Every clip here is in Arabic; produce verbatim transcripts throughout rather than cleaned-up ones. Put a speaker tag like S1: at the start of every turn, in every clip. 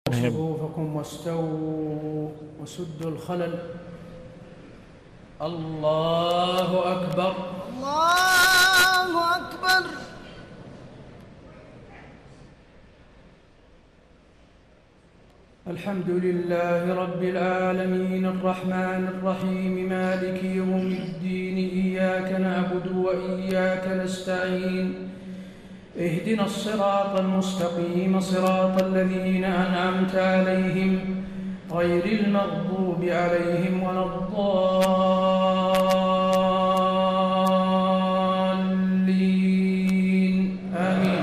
S1: صفوفكم واستووا وسدوا الخلل. الله أكبر
S2: الله أكبر.
S1: الحمد لله رب العالمين الرحمن الرحيم مالك يوم الدين إياك نعبد وإياك نستعين اهدنا الصراط المستقيم صراط الذين أنعمت عليهم غير المغضوب عليهم ولا الضالين آمين.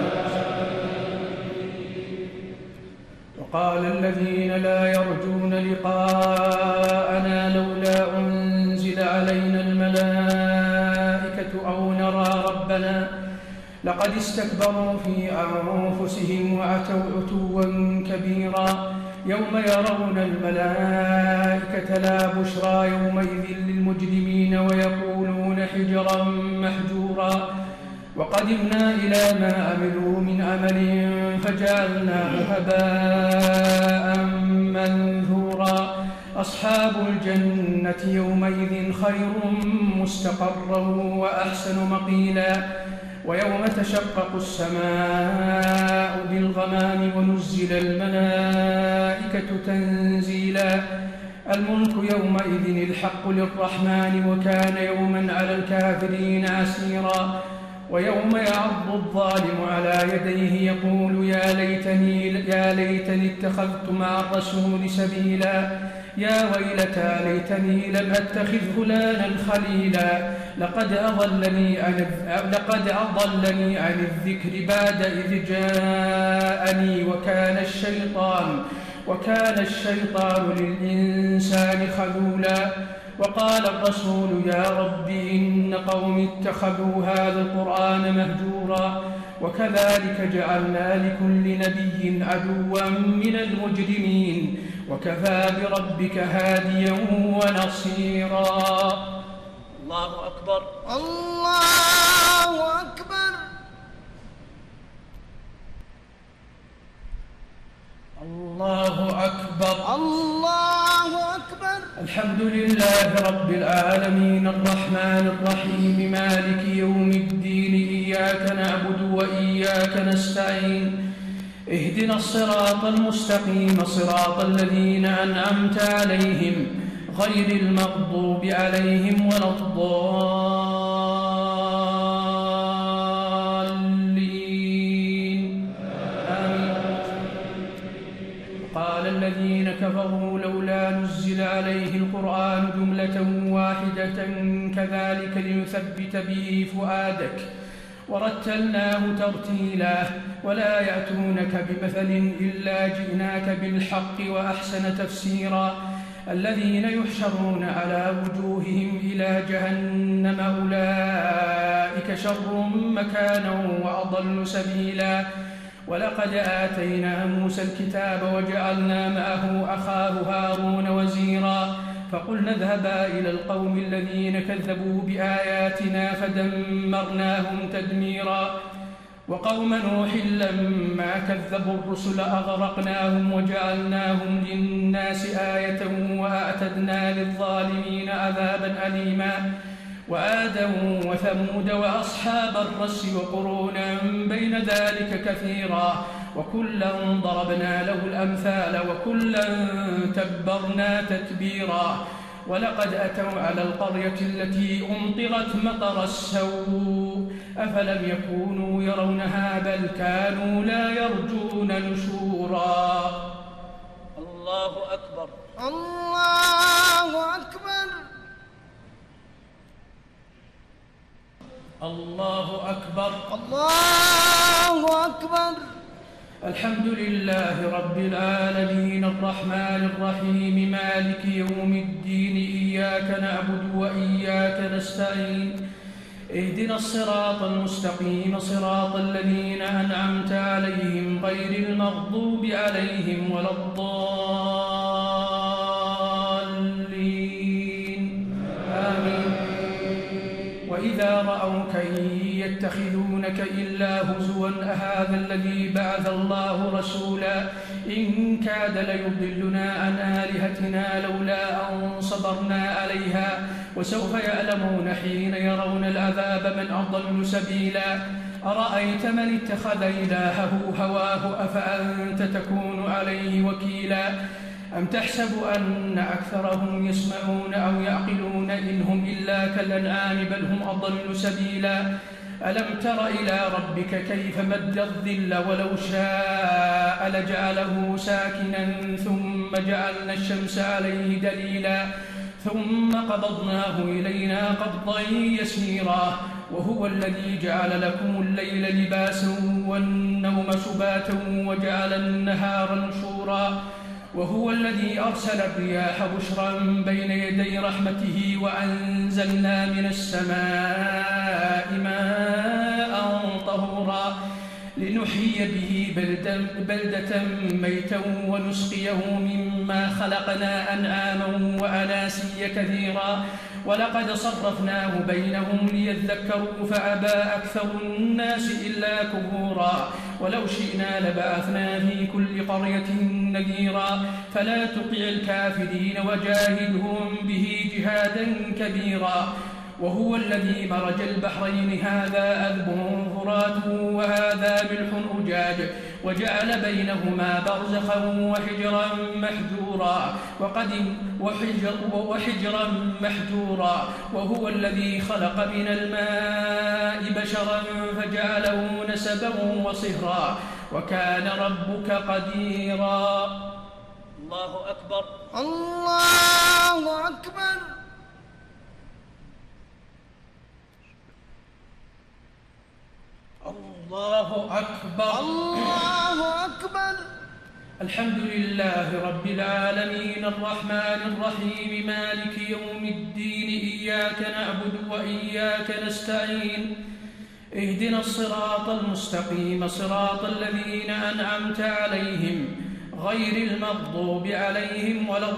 S1: وقال الذين لا يرجون لقاءنا لولا أنزل علينا الملائكة أو نرى ربنا لقد استكبروا في أنفسهم وأتوا عتوا كبيرا يوم يرون الملائكة لا بشرى يومئذ للمجرمين ويقولون حجرا محجورا وقدمنا إلى ما عملوا من عمل فجعلناه هباء منثورا أصحاب الجنة يومئذ خير مستقرا وأحسن مقيلا ويوم تشقق السماء بالغمام ونزل الملائكة تنزيلا الملك يومئذ الحق للرحمن وكان يوما على الكافرين عسيرا ويوم يعض الظالم على يديه يقول يا ليتني, يا ليتني اتخذت مع الرسول سبيلا يا ويلتى ليتني لم أتخذ فلانا خليلا لقد أضلني عن لقد أضلني عن الذكر بعد إذ جاءني وكان الشيطان وكان الشيطان للإنسان خذولا وقال الرسول يا رب إن قوم اتخذوا هذا القرآن مهجورا وكذلك جعلنا لكل نبي عدوا من المجرمين وكفى بربك هاديا ونصيرا. الله أكبر
S2: الله أكبر.
S1: الله أكبر
S2: الله أكبر.
S1: الحمد لله رب العالمين الرحمن الرحيم مالك يوم الدين إياك نعبد وإياك نستعين اهدنا الصراط المستقيم صراط الذين أنعمت عليهم غير المغضوب عليهم ولا الضالين آمين. قال الذين كفروا لولا نزل عليه القرآن جملة واحدة كذلك لنثبت به فؤادك ورتلناه ترتيلا ولا يأتونك بمثل إلا جئناك بالحق وأحسن تفسيرا الذين يحشرون على وجوههم إلى جهنم أولئك شر مكانا وأضل سبيلا ولقد آتينا موسى الكتاب وجعلنا معه أخاه هارون وزيرا فقلنا اذهبا إلى القوم الذين كذبوا بآياتنا فدمرناهم تدميرا وقوم نوح لما كذبوا الرسل أغرقناهم وجعلناهم للناس آية وأعتدنا للظالمين عذابا أليما وآدا وثمود وأصحاب الرس وقرونا بين ذلك كثيرا وكلا ضربنا له الأمثال وكلا تبرنا تتبيرا ولقد أتوا على القرية التي أمطرت مطر السوء أفلم يكونوا يرونها بل كانوا لا يرجون نشورا. الله أكبر
S2: الله أكبر.
S1: الله أكبر
S2: الله أكبر.
S1: الحمد لله رب العالمين الرحمن الرحيم مالك يوم الدين إياك نعبد وإياك نستعين اهدنا الصراط المستقيم صراط الذين أنعمت عليهم غير المغضوب عليهم ولا الضالين آمين. وإذا رأوك إن يتخذونك إلا هزوا أهذا الذي بعث الله رسولا إن كاد ليضلنا عن آلهتنا لولا أن صبرنا عليها وسوف يعلمون حين يرون العذاب من أضل سبيلا أرأيت من اتخذ إلهه هواه أفأنت تكون عليه وكيلا أم تحسب أن أكثرهم يسمعون أو يعقلون إن هم إلا كالأنعام بل هم أضل سبيلا ألم تر إلى ربك كيف مد الظل ولو شاء لجعله ساكنا ثم جعلنا الشمس عليه دليلا ثم قبضناه إلينا قبضا يسيرا وهو الذي جعل لكم الليل لباسا والنوم سباتا وجعل النهار نشورا وهو الذي أرسل الرياح بشرا بين يدي رحمته وأنزلنا من السماء ماء طهورا لنحيي به بلدة, بلدة ميتا ونسقيه مما خلقنا أنعاما وأناسيا كثيرا ولقد صرفناه بينهم ليذكروا فأبى أكثر الناس إلا كفورا ولو شئنا لبعثنا في كل قرية نذيرا فلا تطع الكافرين وجاهدهم به جهادا كبيرا وهو الذي مرج البحرين هذا عذب فرات وهذا ملح أجاج وجعل بينهما برزخا وحجرا محجورا وقدم وحجر وحجرا محجورا وهو الذي خلق من الماء بشرا فجعله نسبا وصهرا وكان ربك قديرا. الله أكبر.
S2: الله أكبر.
S1: الله أكبر.
S2: الله أكبر.
S1: الحمد لله رب العالمين الرحمن الرحيم مالك يوم الدين إياك نعبد وإياك نستعين اهدنا الصراط المستقيم صراط الذين أنعمت عليهم غير المغضوب عليهم ولا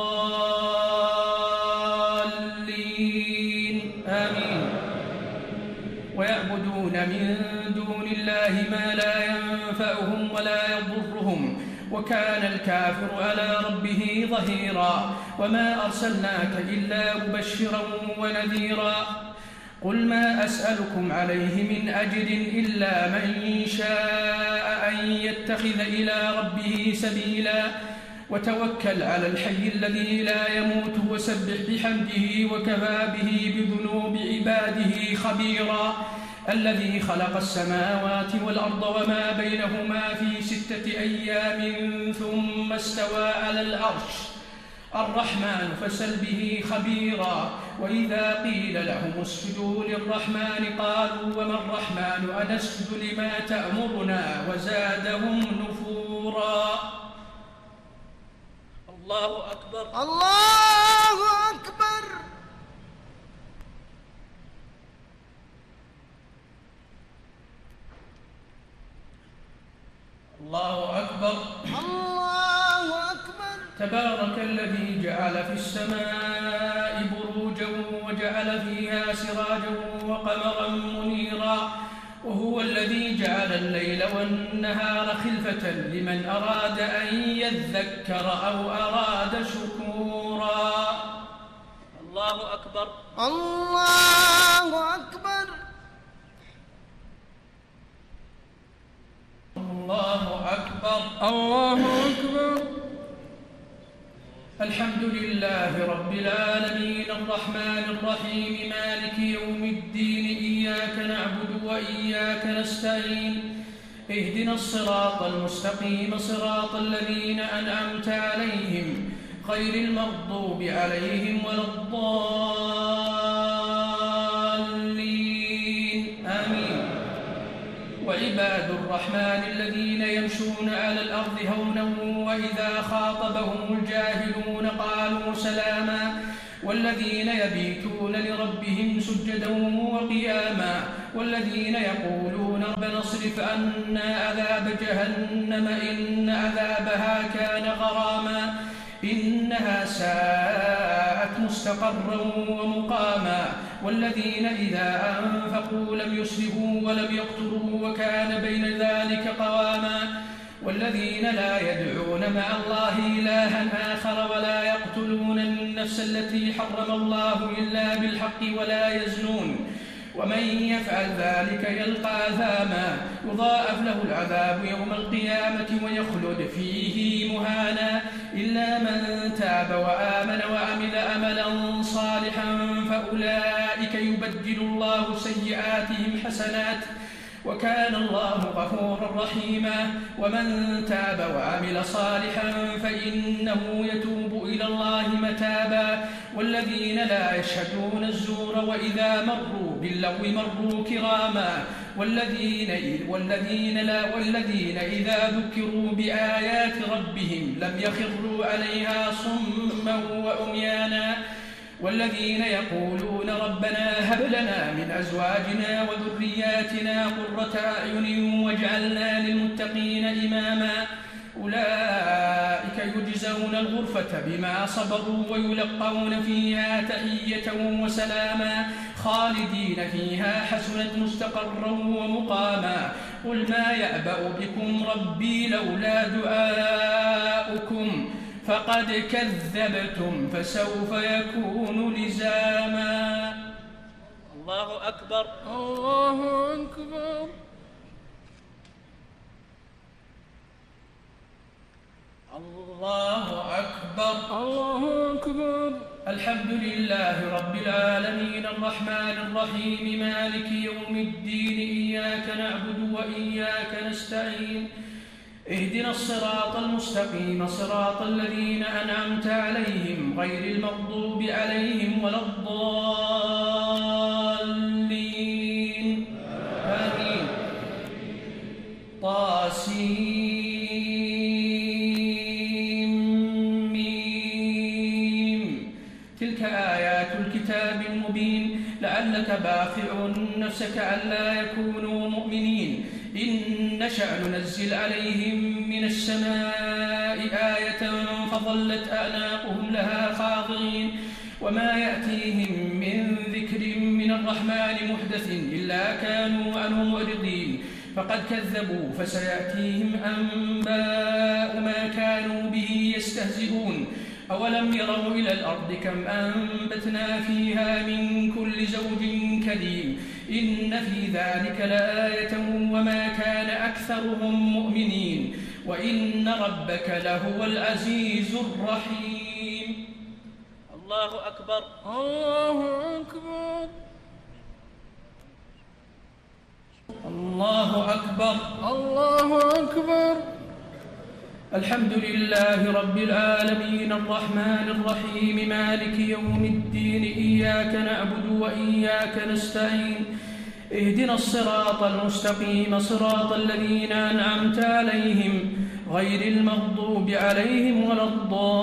S1: الضالين آمين. ويعبدون من دون الله ما لا ينفعهم ولا يضرهم وكان الكافر على ربه ظهيرا وما أرسلناك إلا مبشرا ونذيرا قل ما أسألكم عليه من أجر إلا من شاء أن يتخذ إلى ربه سبيلا وتوكل على الحي الذي لا يموت وسبح بحمده وكفى به بذنوب عباده خبيرا الذي خلق السماوات والأرض وما بينهما في ستة أيام ثم استوى على العرش الرحمن فسل به خبيرا وإذا قيل لهم اسجدوا للرحمن قالوا وما الرحمن أنسجد لما تأمرنا وزادهم نفورا. الله أكبر.
S2: الله أكبر.
S1: الله أكبر.
S2: الله أكبر.
S1: تبارك الذي جعل في السماء بروجا وجعل فيها سراجا وقمرا منيرا وهو الذي جعل الليل والنهار خلفة لمن أراد أن يذكر أو أراد شكورا. الله أكبر.
S2: الله أكبر.
S1: الله أكبر.
S3: الله أكبر.
S1: الحمد لله رب العالمين الرحمن الرحيم مالك يوم الدين إياك نعبد وإياك نستعين اهدنا الصراط المستقيم صراط الذين أنعمت عليهم غير المغضوب عليهم ولا الضالين آمين. وعباد الرحمن الذين يمشون على الأرض هونا وإذا خاطبهم الجاهلون قالوا سلاما والذين يبيتون لربهم سجدا وقياما والذين يقولون ربنا اصرف عنا عذاب جهنم إن عذابها كان غراما إنها ساءت مستقرا ومقاما والذين إذا أنفقوا لم يسرفوا ولم يقتروا وكان بين ذلك قواما والذين لا يدعون مع الله إلها آخر ولا يقتلون النفس التي حرم الله إلا بالحق ولا يزنون ومن يفعل ذلك يلقى أثاما يضاعف له العذاب يوم القيامة ويخلد فيه مهانا إلا من تاب وآمن وعمل عملا صالحا فأولئك يبدل الله سيئاتهم حسنات وكان الله غفورا رحيما ومن تاب وعمل صالحا فإنه يتوب إلى الله متابا والذين لا يشهدون الزور وإذا مروا باللغو مروا كراما والذين, والذين, لا والذين إذا ذكروا بآيات ربهم لم يخروا عليها صما وعميانا والذين يقولون ربنا هب لنا من أزواجنا وذرياتنا قرة أعين واجعلنا للمتقين إماما أولئك يجزون الغرفة بما صبروا ويلقون فيها تحية وسلاما خالدين فيها حسنت مستقرا ومقاما قل ما يعبأ بكم ربي لولا دعاؤكم فقد كذبتم فسوف يكون لزاما. الله أكبر.
S3: الله أكبر.
S1: الله أكبر.
S3: الله أكبر.
S1: الحمد لله رب العالمين الرحمن الرحيم مالك يوم الدين إياك نعبد وإياك نستعين اهدنا الصراط المستقيم صراط الذين أنعمت عليهم غير المغضوب عليهم ولا الضالين آمين. طاسيم تلك آيات الكتاب المبين لعلك باخع نفسك ألا يكونوا مؤمنين إن نشأ ننزل عليهم من السماء آية فظلت أعناقهم لها خاضعين وما يأتيهم من ذكر من الرحمن محدث إلا كانوا عنه معرضين فقد كذبوا فسيأتيهم أنباء ما كانوا به يستهزئون أولم يروا إلى الأرض كم أنبتنا فيها من كل زوج كريم إن في ذلك لآية وما كان أكثرهم مؤمنين وإن ربك لهو العزيز الرحيم. الله أكبر.
S3: الله أكبر.
S1: الله أكبر.
S3: الله أكبر.
S1: الحمد لله رب العالمين الرحمن الرحيم مالك يوم الدين إياك نعبد وإياك نستعين اهدنا الصراط المستقيم صراط الذين أنعمت عليهم غير المغضوب عليهم ولا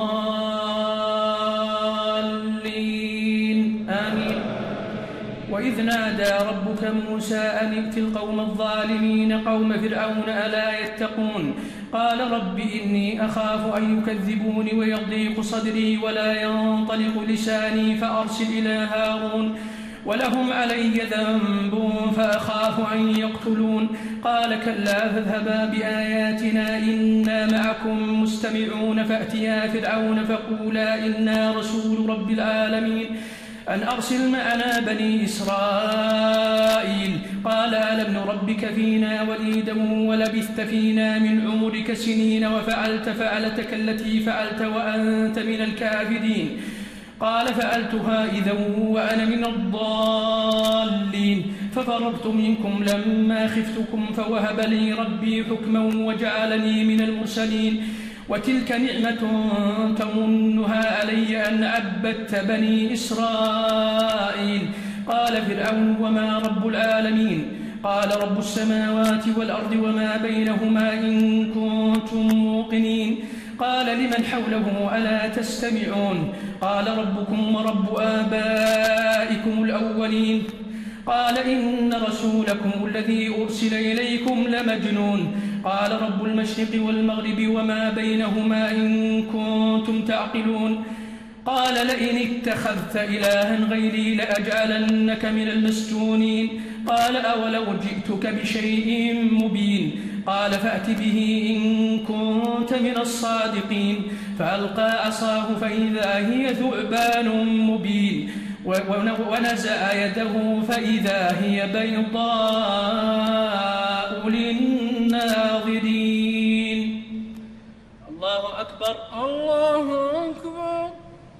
S1: الضالين آمين. وإذ نادى ربك موسى أن ائت القوم الظالمين قوم فرعون ألا يتقون قال رب إني أخاف أن يكذبوني ويضيق صدري ولا ينطلق لساني فأرسل إلى هارون ولهم علي ذنب فأخاف أن يقتلون قال كلا فاذهبا بآياتنا إنا معكم مستمعون فأتيا فرعون فقولا إنا رسول رب العالمين أن أرسل معنا بني إسرائيل قال ألم نربك فينا وليدا ولبثت فينا من عمرك سنين وفعلت فعلتك التي فعلت وأنت من الكافرين قال فعلتها إذا وأنا من الضالين ففررت منكم لما خفتكم فوهب لي ربي حكما وجعلني من المرسلين وتلك نعمة تمنها علي أن عبدت بني إسرائيل قال فرعون وما رب العالمين قال رب السماوات والأرض وما بينهما إن كنتم موقنين قال لمن حوله ألا تستمعون قال ربكم ورب آبائكم الأولين قال إن رسولكم الذي أرسل إليكم لمجنون قال رب المشرق والمغرب وما بينهما إن كنتم تعقلون قال لئن اتخذت إلها غيري لأجعلنك من المسجونين قال أولو جئتك بشيء مبين قال فأت به إن كنت من الصادقين فألقى عصاه فإذا هي ثعبان مبين ونزع يده فإذا هي بيضاء للناظرين. الله أكبر.
S3: الله أكبر.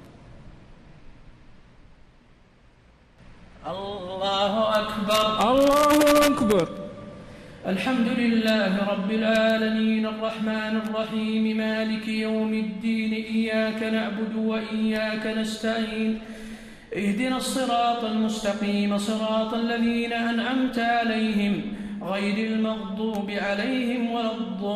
S1: الله أكبر.
S3: الله أكبر.
S1: الحمد لله رب العالمين الرحمن الرحيم مالك يوم الدين إياك نعبد وإياك نستعين اهدنا الصراط المستقيم صراط الذين أنعمت عليهم غير المغضوب عليهم ولا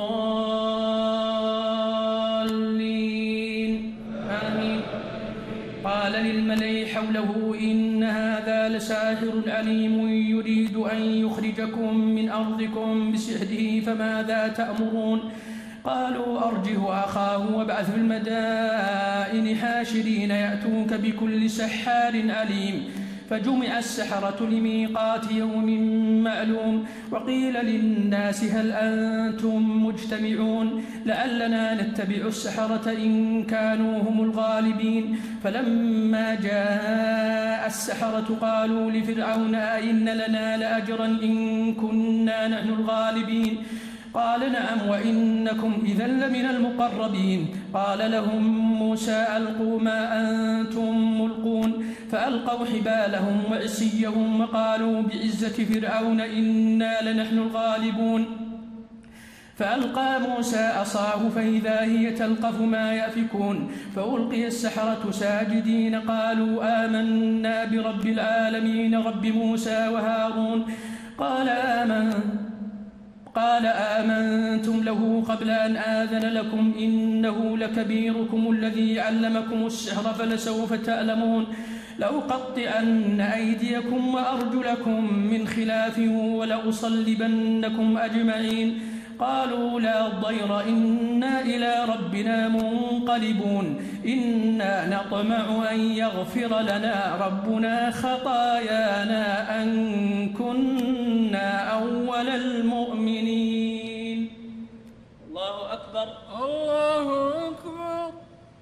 S1: الضالين آمين. قال للملأ حوله إن هذا لساحر عليم يريد أن يخرجكم من أرضكم بسحره فماذا تأمرون قالوا أرجه أخاه وابعث في المدائن حاشرين يأتوك بكل سحار عليم فجمع السحرة لميقات يوم معلوم وقيل للناس هل أنتم مجتمعون لعلنا نتبع السحرة إن كانوا هم الغالبين فلما جاء السحرة قالوا لفرعون أئن لنا لأجرا إن كنا نحن الغالبين قال نعم وإنكم إذا لمن المقربين قال لهم موسى ألقوا ما أنتم ملقون فألقوا حبالهم وعصيهم وقالوا بعزة فرعون إنا لنحن الغالبون فألقى موسى عصاه فإذا هي تلقف ما يأفكون فألقي السحرة ساجدين قالوا آمنا برب العالمين رب موسى وهارون قال آمنت قال آمنتم له قبل أن آذن لكم إنه لكبيركم الذي علمكم السحر فلسوف تعلمون لأقطعن أيديكم وأرجلكم من خلاف ولأصلبنكم أجمعين قالوا لا ضير إنا إلى ربنا منقلبون إنا نطمع أن يغفر لنا ربنا خطايانا أن كنا أول المؤمنين. الله أكبر.
S3: الله أكبر.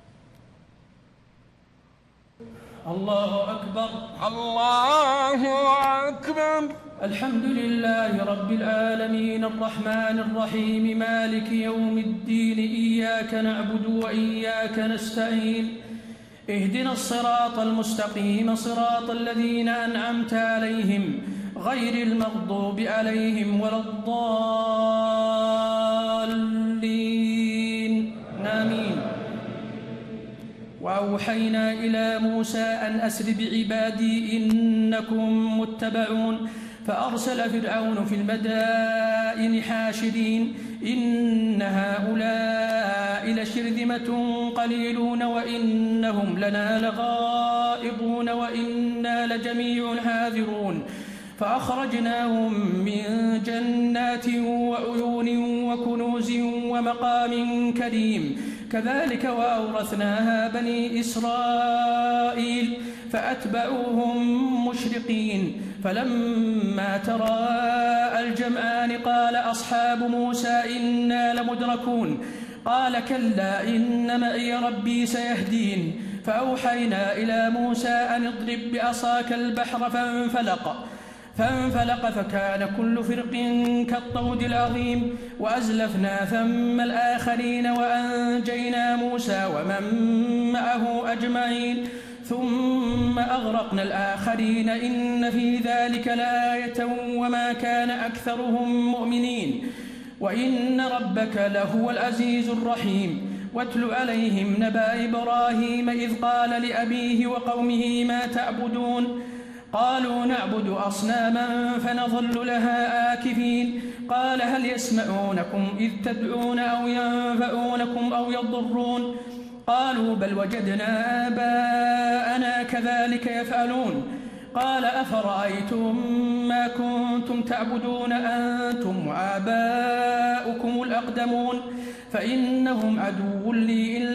S1: الله أكبر.
S3: الله أكبر.
S1: الحمد لله رب العالمين الرحمن الرحيم مالك يوم الدين إياك نعبد وإياك نستعين اهدنا الصراط المستقيم صراط الذين أنعمت عليهم غير المغضوب عليهم ولا الضالين آمين. وأوحينا إلى موسى أن أسر بعبادي إنكم متبعون فأرسل فرعون في المدائن حاشرين إن هؤلاء لشرذمة قليلون وإنهم لنا لغائظون وإنا لجميع حاذرون فأخرجناهم من جنات وعيون وكنوز ومقام كريم كذلك وأورثناها بني إسرائيل فأتبعوهم مشرقين فلما تراءى الجمعان قال أصحاب موسى إنا لمدركون قال كلا إن معي ربي سيهدين فأوحينا إلى موسى أن اضرب بعصاك البحر فانفلق فانفلق فكان كل فرق كالطود العظيم وأزلفنا ثم الآخرين وأنجينا موسى ومن معه أجمعين ثم أغرقنا الآخرين إن في ذلك لآية وما كان أكثرهم مؤمنين وإن ربك لهو العزيز الرحيم واتل عليهم نبأ إبراهيم إذ قال لأبيه وقومه ما تعبدون قالوا نعبد أصناما فنظل لها آكفين قال هل يسمعونكم إذ تدعون أو ينفعونكم أو يضرون قالوا بل وجدنا آباءنا كذلك يفعلون قال أفرأيتم ما كنتم تعبدون أنتم وآباؤكم الأقدمون فإنهم عدو لي إلا رب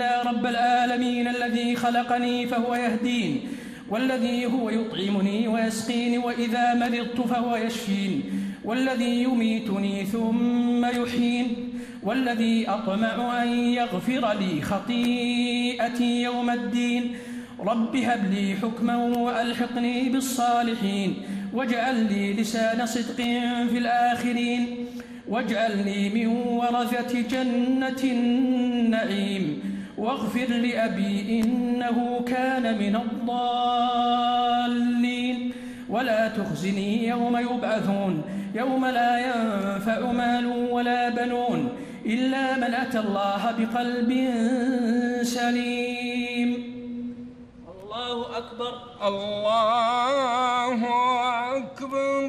S1: رب العالمين الذي خلقني فهو يهدين، والذي هو يطعمني ويسقيني وإذا مرضت فهو يشفين، والذي يميتني ثم يحيين، والذي أطمع أن يغفر لي خطيئتي يوم الدين. رب هب لي حكما وألحقني بالصالحين، واجعل لي لسان صدق في الآخرين، واجعلني من ورثة جنة النعيم، واغفر لأبي إنه كان من الضالين، ولا تخزني يوم يبعثون يوم لا ينفع مال ولا بنون إلا من أتى الله بقلب سليم. الله أكبر.
S3: الله أكبر.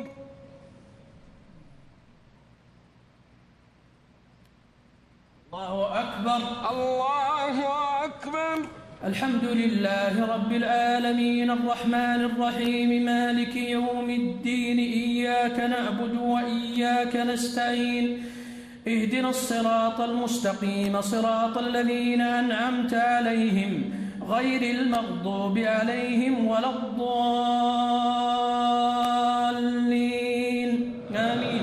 S1: الله أكبر.
S3: الله أكبر.
S1: الحمد لله رب العالمين الرحمن الرحيم مالك يوم الدين، إياك نعبد وإياك نستعين، اهدنا الصراط المستقيم صراط الذين أنعمت عليهم غير المغضوب عليهم ولا الضالين آمين.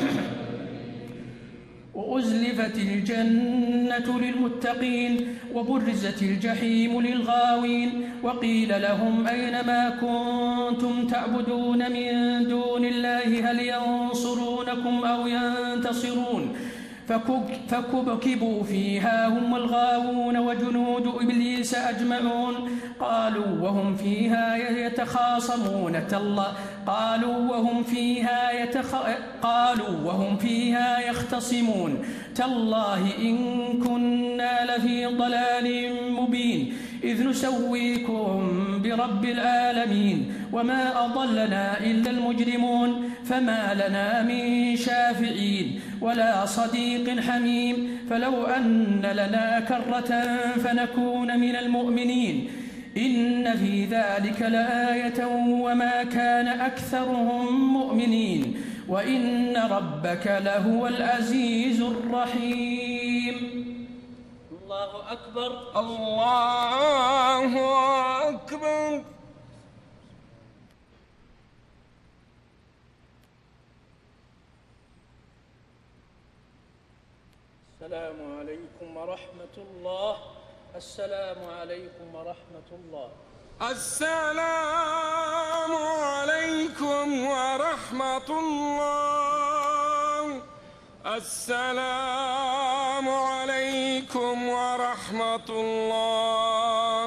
S1: وأزلفت الجنة للمتقين وبرزت الجحيم للغاوين، وقيل لهم أين ما كنتم تعبدون من دون الله هل ينصرونكم أو ينتصرون، فكبكبوا فيها هم الغاوون وجنود إبليس أجمعون. قالوا وهم فيها يتخاصمون تالله قالوا وهم فيها يتخ... قالوا وهم فيها يختصمون تالله إن كنا لفي ضلال مبين إذ نسويكم برب العالمين وما أضلنا إلا المجرمون فما لنا من شافعين ولا صديق حميم فلو أن لنا كرة فنكون من المؤمنين إن في ذلك لآية وما كان أكثرهم مؤمنين وإن ربك لهو العزيز الرحيم. الله أكبر.
S3: الله أكبر.
S1: السلام عليكم ورحمة الله. السلام عليكم ورحمة الله.
S3: السلام عليكم ورحمة الله. السلام عليكم ورحمة الله.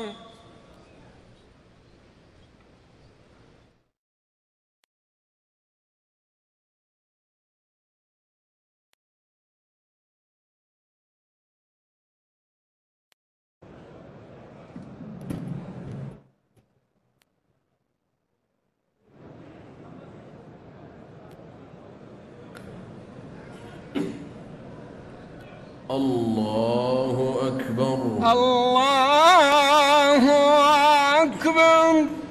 S4: الله أكبر.
S3: الله أكبر.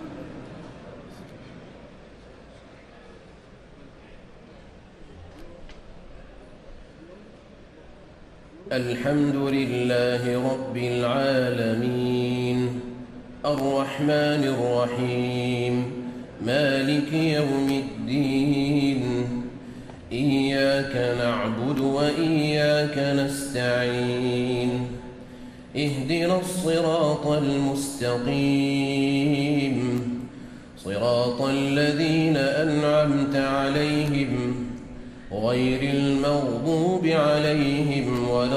S4: الحمد لله رب العالمين الرحمن الرحيم مالك يوم الدين إياك نعبد وإياك نستعين اهدنا الصراط المستقيم صراط الذين أنعمت عليهم غير المغضوب عليهم ولا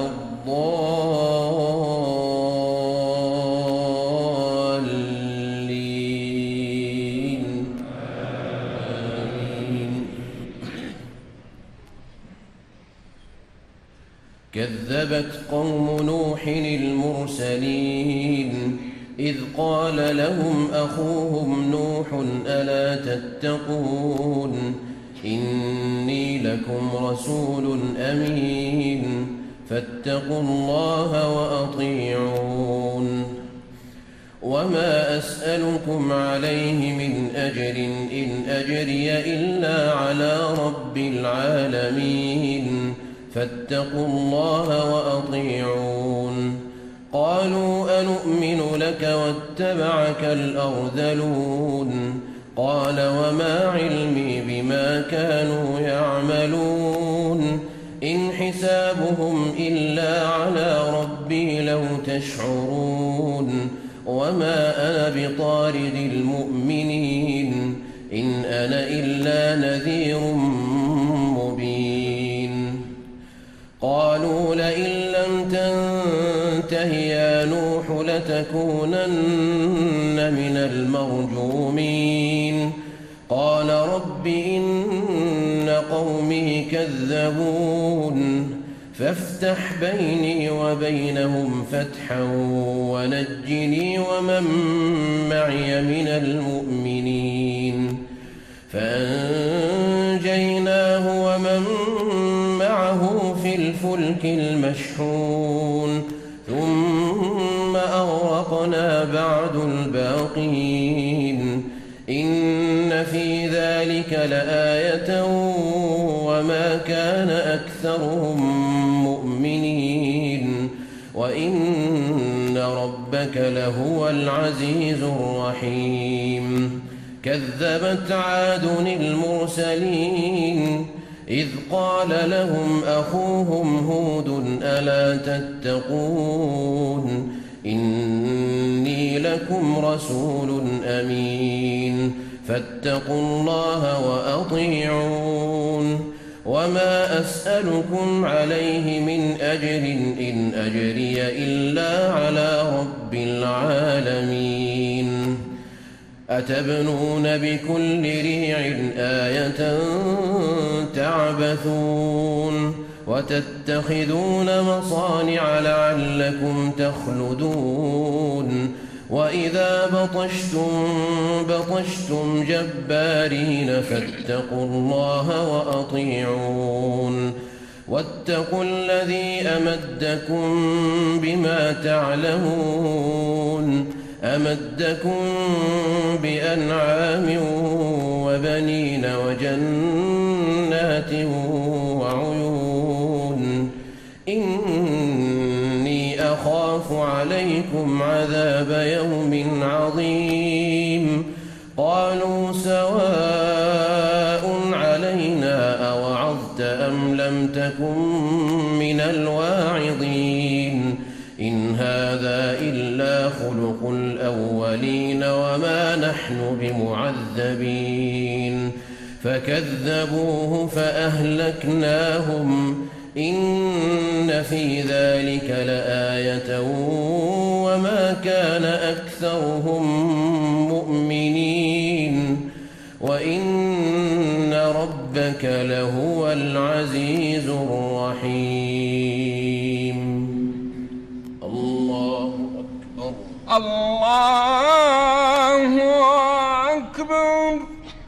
S4: الضالين آمين. كذبت قوم نوح المرسلين إذ قال لهم أخوهم نوح ألا تتقون إني لكم رسول أمين فاتقوا الله وأطيعون وما أسألكم عليه من أجر إن أجري إلا على رب العالمين فاتقوا الله وأطيعون قالوا أنؤمن لك واتبعك الأرذلون قال وما علمي بما كانوا يعملون إن حسابهم إلا على ربي لو تشعرون وما أنا بطارد المؤمنين إن أنا إلا نذير مبين قالوا لئن لم تنته يا نوح لتكونن من المرجومين قال رب إن قومي كذبون فافتح بيني وبينهم فتحا ونجني ومن معي من المؤمنين فأنجيناه ومن معه في الفلك المشحون ثم أغرقنا بعد الباقين إن في ذلك لآية وما كان أكثرهم مؤمنين وإن ربك لهو العزيز الرحيم كذبت عاد المرسلين إذ قال لهم أخوهم هود ألا تتقون إني لكم رسول أمين فاتقوا الله وأطيعون وما أسألكم عليه من أجر إن أجري إلا على رب العالمين أتبنون بكل ريع آية تعبثون وتتخذون مصانع لعلكم تخلدون وإذا بطشتم بطشتم جبارين فاتقوا الله وأطيعون واتقوا الذي أمدكم بما تعلمون أمدكم بأنعام وبنين وجنات وعيون إني أخاف عليكم عذاب يوم عظيم قالوا سواء علينا أوعظت أم لم تكن من الواعظين إن هذا إلا خلق الأولين وما نحن بمعذبين فكذبوه فأهلكناهم إن في ذلك لآية وما كان أكثرهم مؤمنين وإن ربك لهو العزيز الرحيم الله أكبر
S3: الله أكبر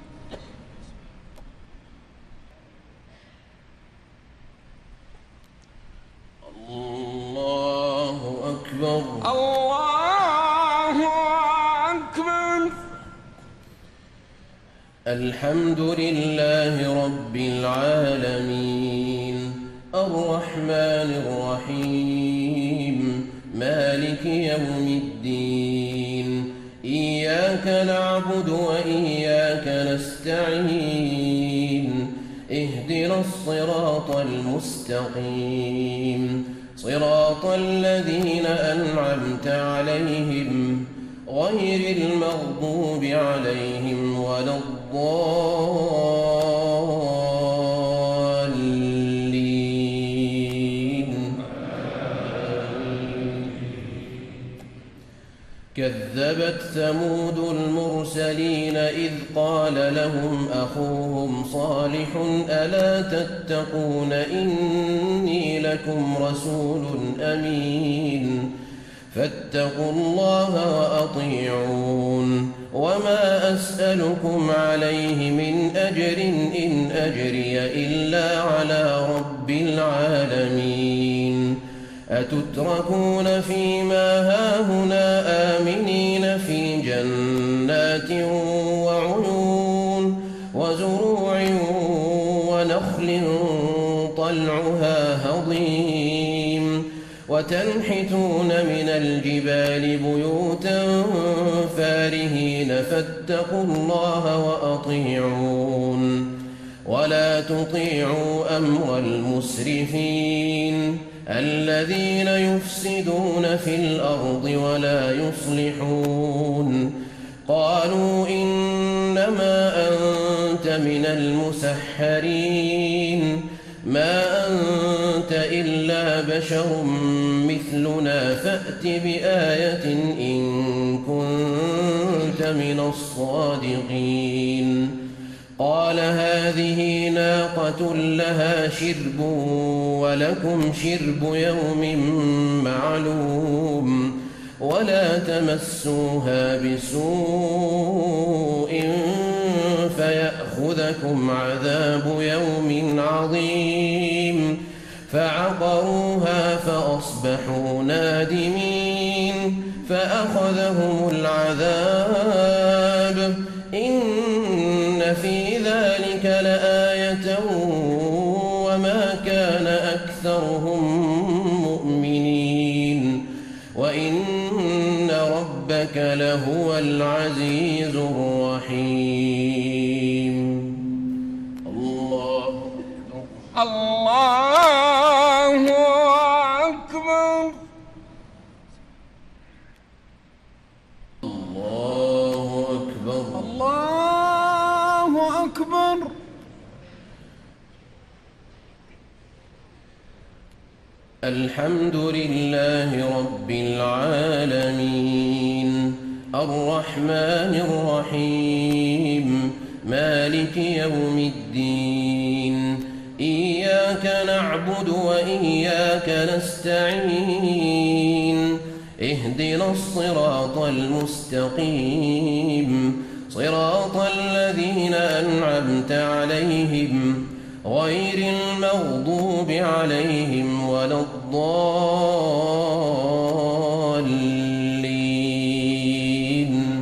S4: الله أكبر
S3: الله أكبر
S4: الحمد لله رب العالمين الرحمن الرحيم مالك يوم الدين إياك نعبد وإياك نستعين اهدنا الصراط المستقيم صراط الذين أنعمت عليهم غير المغضوب عليهم ولا الضالين كذبت ثمود المرسلين إذ قال لهم أخوهم صالح ألا تتقون إني لكم رسول أمين فاتقوا الله وأطيعون وما أسألكم عليه من أجر إن أجري إلا على رب العالمين أتتركون فيما هاهنا آمنين في جنات وعيون وزروع ونخل طلعها هضيم وتنحتون من الجبال بيوتا فارهين فاتقوا الله وأطيعون ولا تطيعوا أمر المسرفين الذين يفسدون في الأرض ولا يصلحون قالوا إنما أنت من المسحرين ما أنت إلا بشر مثلنا فأت بآية إن كنت من الصادقين قال هذه ناقة لها شرب ولكم شرب يوم معلوم ولا تمسوها بسوء فيأخذكم عذاب يوم عظيم فعقروها فأصبحوا نادمين فأخذهم العذاب إن في ذلك لآية وما كان أكثرهم مؤمنين وإن ربك لهو العزيز الرحيم الله
S3: الله أكبر
S4: الله أكبر
S2: الله أكبر.
S4: الحمد لله رب العالمين الرحمن الرحيم مالك يوم الدين إياك نعبد وإياك نستعين اهدنا الصراط المستقيم صراط الذين أنعمت عليهم غير المغضوب عليهم ولا الضالين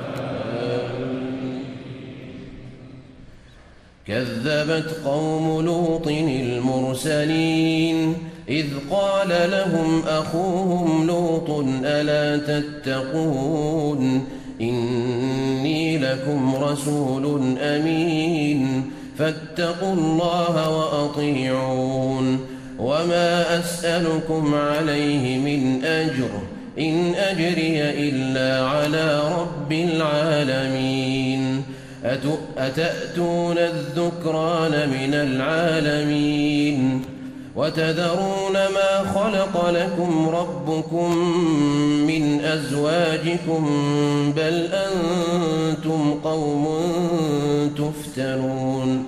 S4: كذبت قوم لوط المرسلين إذ قال لهم أخوهم لوط ألا تتقون إني لكم رسول أمين فاتقوا الله وأطيعون وما أسألكم عليه من أجر إن أجري إلا على رب العالمين أتأتون الذكران من العالمين وتذرون ما خلق لكم ربكم من أزواجكم بل أنتم قوم تفتنون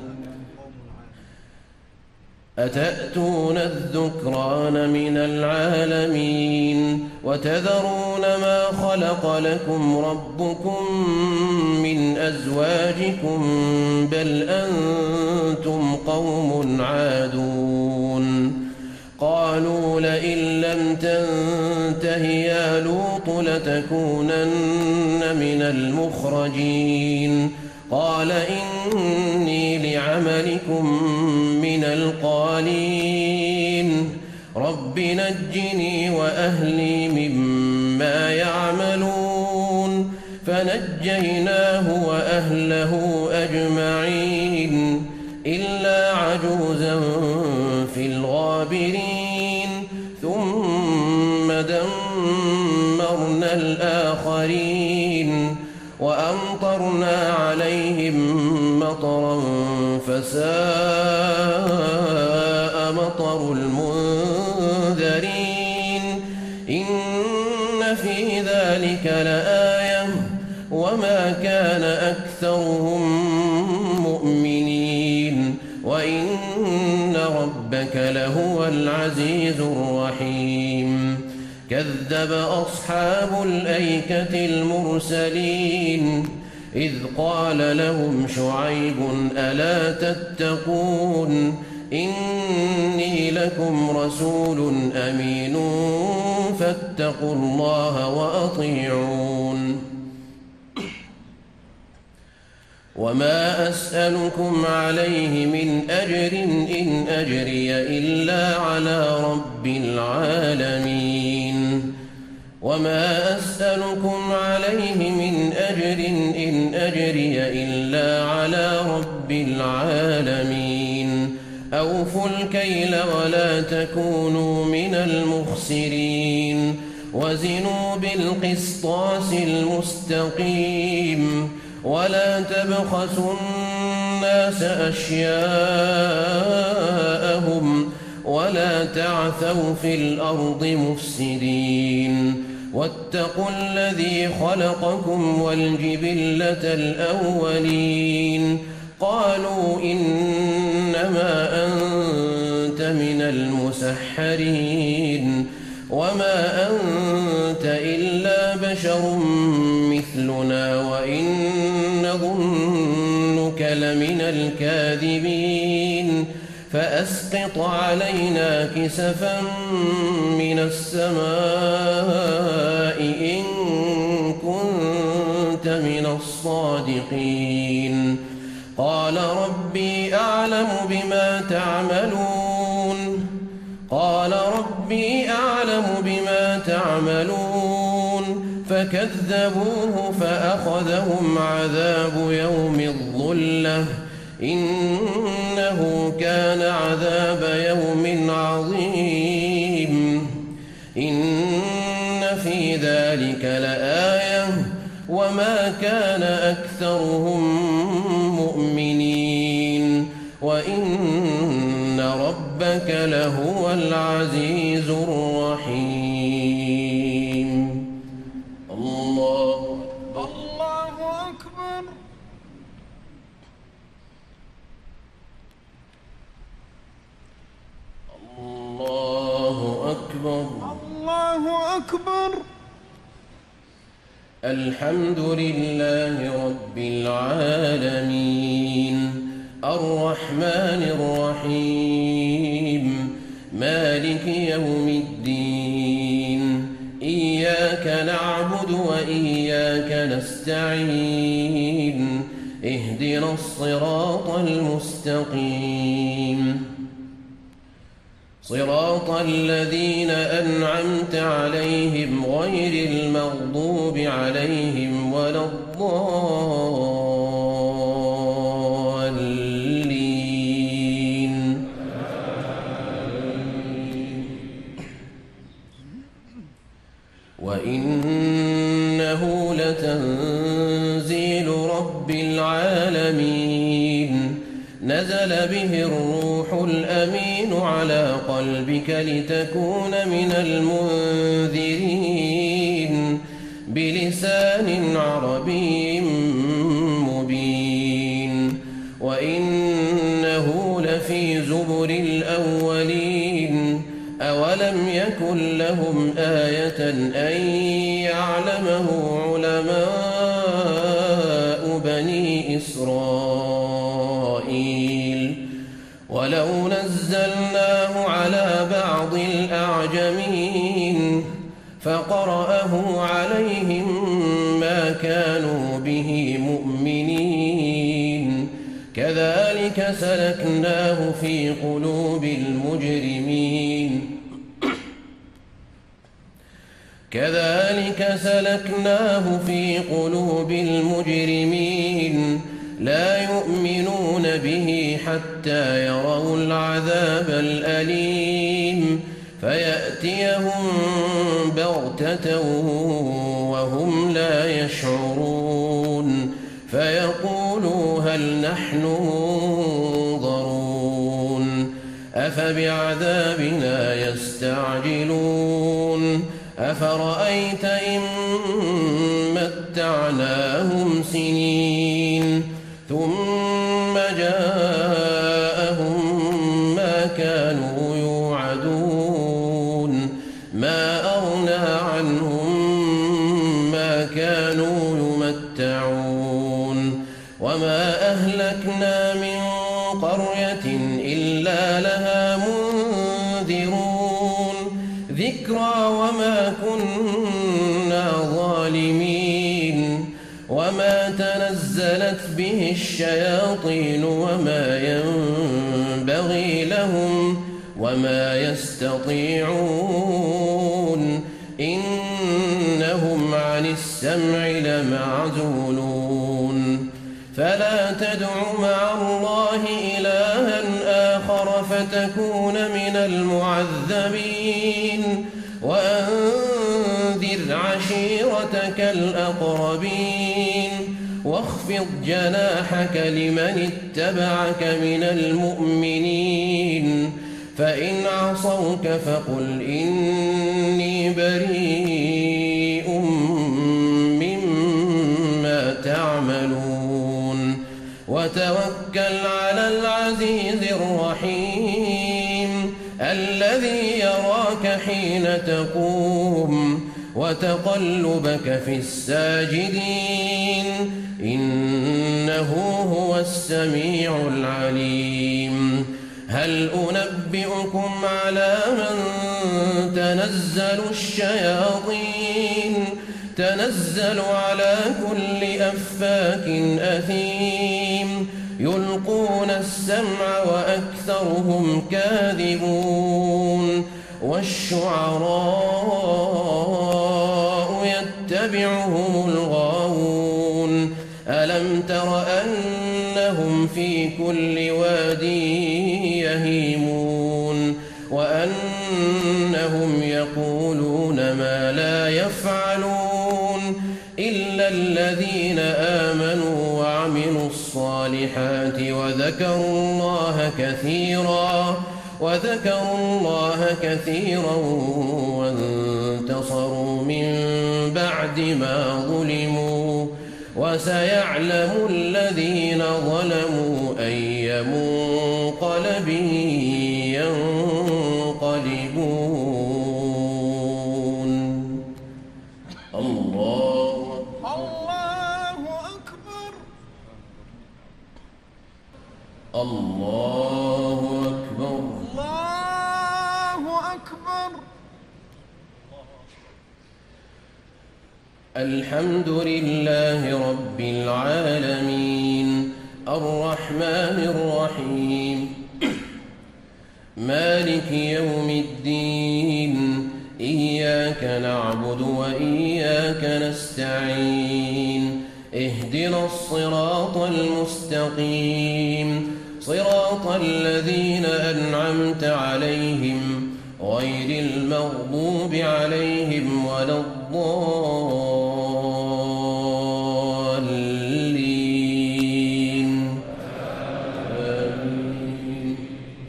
S4: أتأتون الذكران من العالمين وتذرون ما خلق لكم ربكم من أزواجكم بل أنتم قوم عادون قالوا لئن لم تنته يا لوط لتكونن من المخرجين قال إني لعملكم من القالين رب نجني وأهلي مما يعملون فنجيناه وأهله أجمعين إلا عجوزا في الغابرين ثم دمرنا الآخرين وأمطرنا عليهم مطرا فساء مطر المنذرين إن في ذلك لآية وما كان أكثرهم مؤمنين وإن ربك لهو العزيز الرحيم كذب أصحاب الأيكة المرسلين إذ قال لهم شعيب ألا تتقون إني لكم رسول أمين فاتقوا الله وأطيعون وما أسألكم عليه من أجر إن أجري إلا على رب العالمين وما أسألكم عليه من أجر إن أجري إلا على رب العالمين أوفوا الكيل ولا تكونوا من المخسرين وزنوا بالقسطاس المستقيم ولا تبخسوا الناس أشياءهم ولا تعثوا في الأرض مفسدين واتقوا الذي خلقكم والجبلة الأولين قالوا إنما أنت من المسحرين وما أنت إلا بشر مثلنا وإن نظنك لمن الكاذبين فأسقط علينا كسفا من السماء إن كنت من الصادقين قال ربي أعلم بما تعملون قال ربي أعلم بما تعملون فكذبوه فأخذهم عذاب يوم الظلة إنه كان عذاب يوم عظيم إن في ذلك لآية وما كان أكثرهم مؤمنين وإن ربك لهو العزيز الرحيم الله
S2: الله أكبر
S4: الله أكبر
S2: الله أكبر
S4: الحمد لله رب العالمين الرحمن الرحيم مالك يوم الدين إياك نعبد وإياك نستعين اهدنا الصراط المستقيم صراط الذين أنعمت عليهم غير المغضوب عليهم ولا الضالين وإنه لتنزيل رب العالمين نزل به الروح الأمين على قلبك لتكون من المنذرين بلسان عربي مبين وإنه لفي زبر الأولين أولم يكن لهم آية أن يعلمه علماء بني إسرائيل ولو نزلناه على بعض الأعجمين فقرأه عليهم ما كانوا به مؤمنين كذلك سلكناه في قلوب المجرمين كذلك سلكناه في قلوب المجرمين لا يؤمنون به حتى يروا العذاب الأليم فيأتيهم بغتة وهم لا يشعرون فيقولوا هل نحن منظرون أفبعذابنا يستعجلون أفرأيت إن متعناهم سنين ثم جاءهم ما كانوا يوعدون ما أغنى عنهم ما كانوا يمتعون وما أهلكنا من قرية إلا لها منذرون ذكرى وما كنا ظالمين وما تنزلت أتت به الشياطين وما ينبغي لهم وما يستطيعون إنهم عن السمع لمعزولون فلا تدع مع الله إلها آخر فتكون من المعذبين وأنذر عشيرتك الأقربين واخفض جناحك لمن اتبعك من المؤمنين فإن عصوك فقل إني بريء مما تعملون وتوكل على العزيز الرحيم الذي يراك حين تقوم وتقلبك في الساجدين إنه هو السميع العليم هل أنبئكم على من تنزل الشياطين تنزل على كل أفاك أثيم يلقون السمع وأكثرهم كاذبون والشعراء يتبعهم الغاوون ألم تر أنهم في كل واد يهيمون وأنهم يقولون ما لا يفعلون إلا الذين آمنوا وعملوا الصالحات وذكروا الله كثيرا وذكروا الله كثيرا وانتصروا من بعد ما ظلموا وسيعلم الذين ظلموا أي منقلب ينقلبون الله
S2: الله أكبر
S4: الله أكبر
S2: الله أكبر
S4: الحمد لله رب العالمين الرحمن الرحيم مالك يوم الدين إياك نعبد وإياك نستعين اهدنا الصراط المستقيم صراط الذين أنعمت عليهم غير المغضوب عليهم ولا الضالين آمين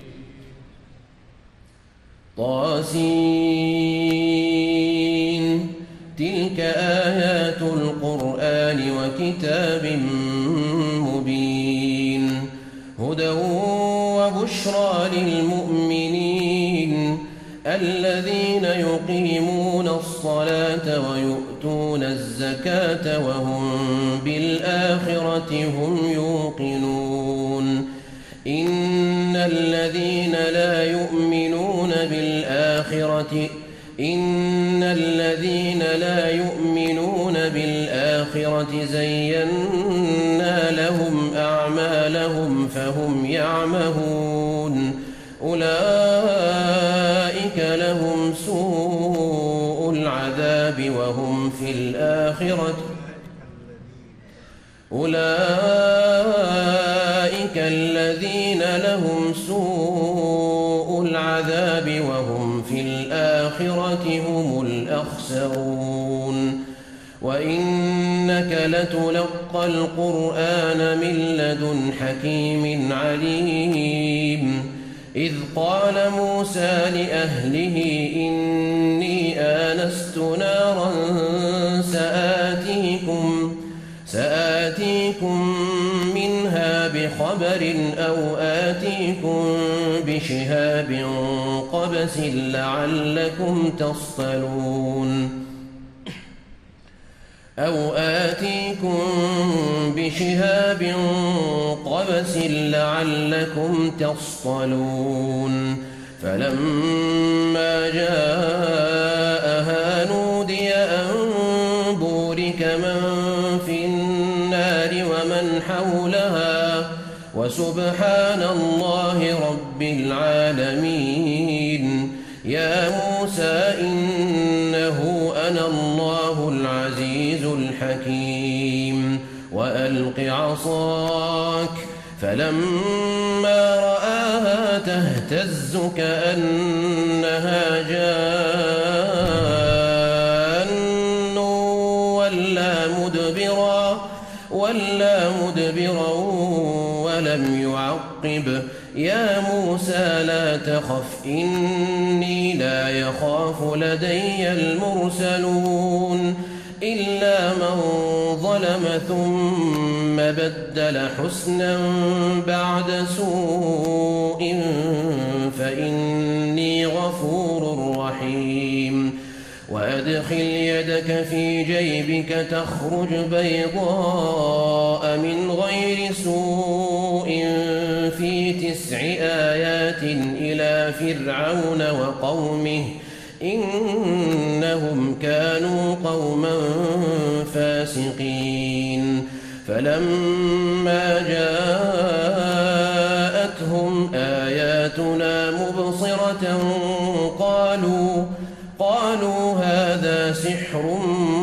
S4: طاسين تلك آيات القرآن وكتاب مبين هدى وبشرى للمؤمنين الذين يقيمون الصلاة ويؤتون الزكاة وهم بالآخرة هم يوقنون إن الذين لا يؤمنون بالآخرة إن الذين لا يؤمنون بالآخرة زينا لهم أعمالهم فهم يعمهون أولئك لهم سوء العذاب وهم في الآخرة أولئك الذين لهم سوء العذاب وهم في الآخرة هم الأخسرون وإنك لتلقى القرآن من لدن حكيم عليم إذ قال موسى لأهله إني آنست نارا سآتيكم سآتيكم منها بخبر أو آتيكم بشهاب قبس لعلكم تصطلون أو آتيكم بشهاب قبس لعلكم تصطلون فلما جاءها نودي أن بورك من في النار النار ومن حولها وسبحان الله رب العالمين. يا موسى إنه أنا الله العزيز الحكيم وألق عصاك فلما رآها تهتز كأنها جان ولا مدبرا ولا مدبرا ولم يعقب. يا موسى لا تخف إني لا يخاف لدي المرسلون إلا من ظلم ثم بدل حسنا بعد سوء فإني غفور رحيم. وأدخل يدك في جيبك تخرج بيضاء من غير سوء في تسع آيات إلى فرعون وقومه إنهم كانوا قوما فاسقين. فلما جاءتهم آياتنا مبصرة قالوا قالوا هذا سحر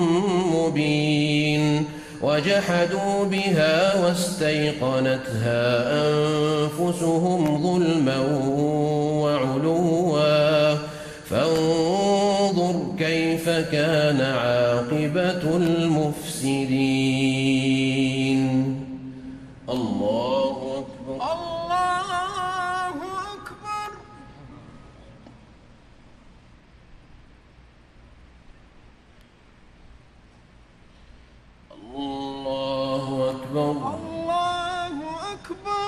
S4: مبين وجحدوا بها واستيقنتها أنفسهم ظلما وعلوا فانظر كيف كان عاقبة المفسدين. الله أكبر.
S2: الله أكبر.
S4: الله أكبر.
S2: الله أكبر.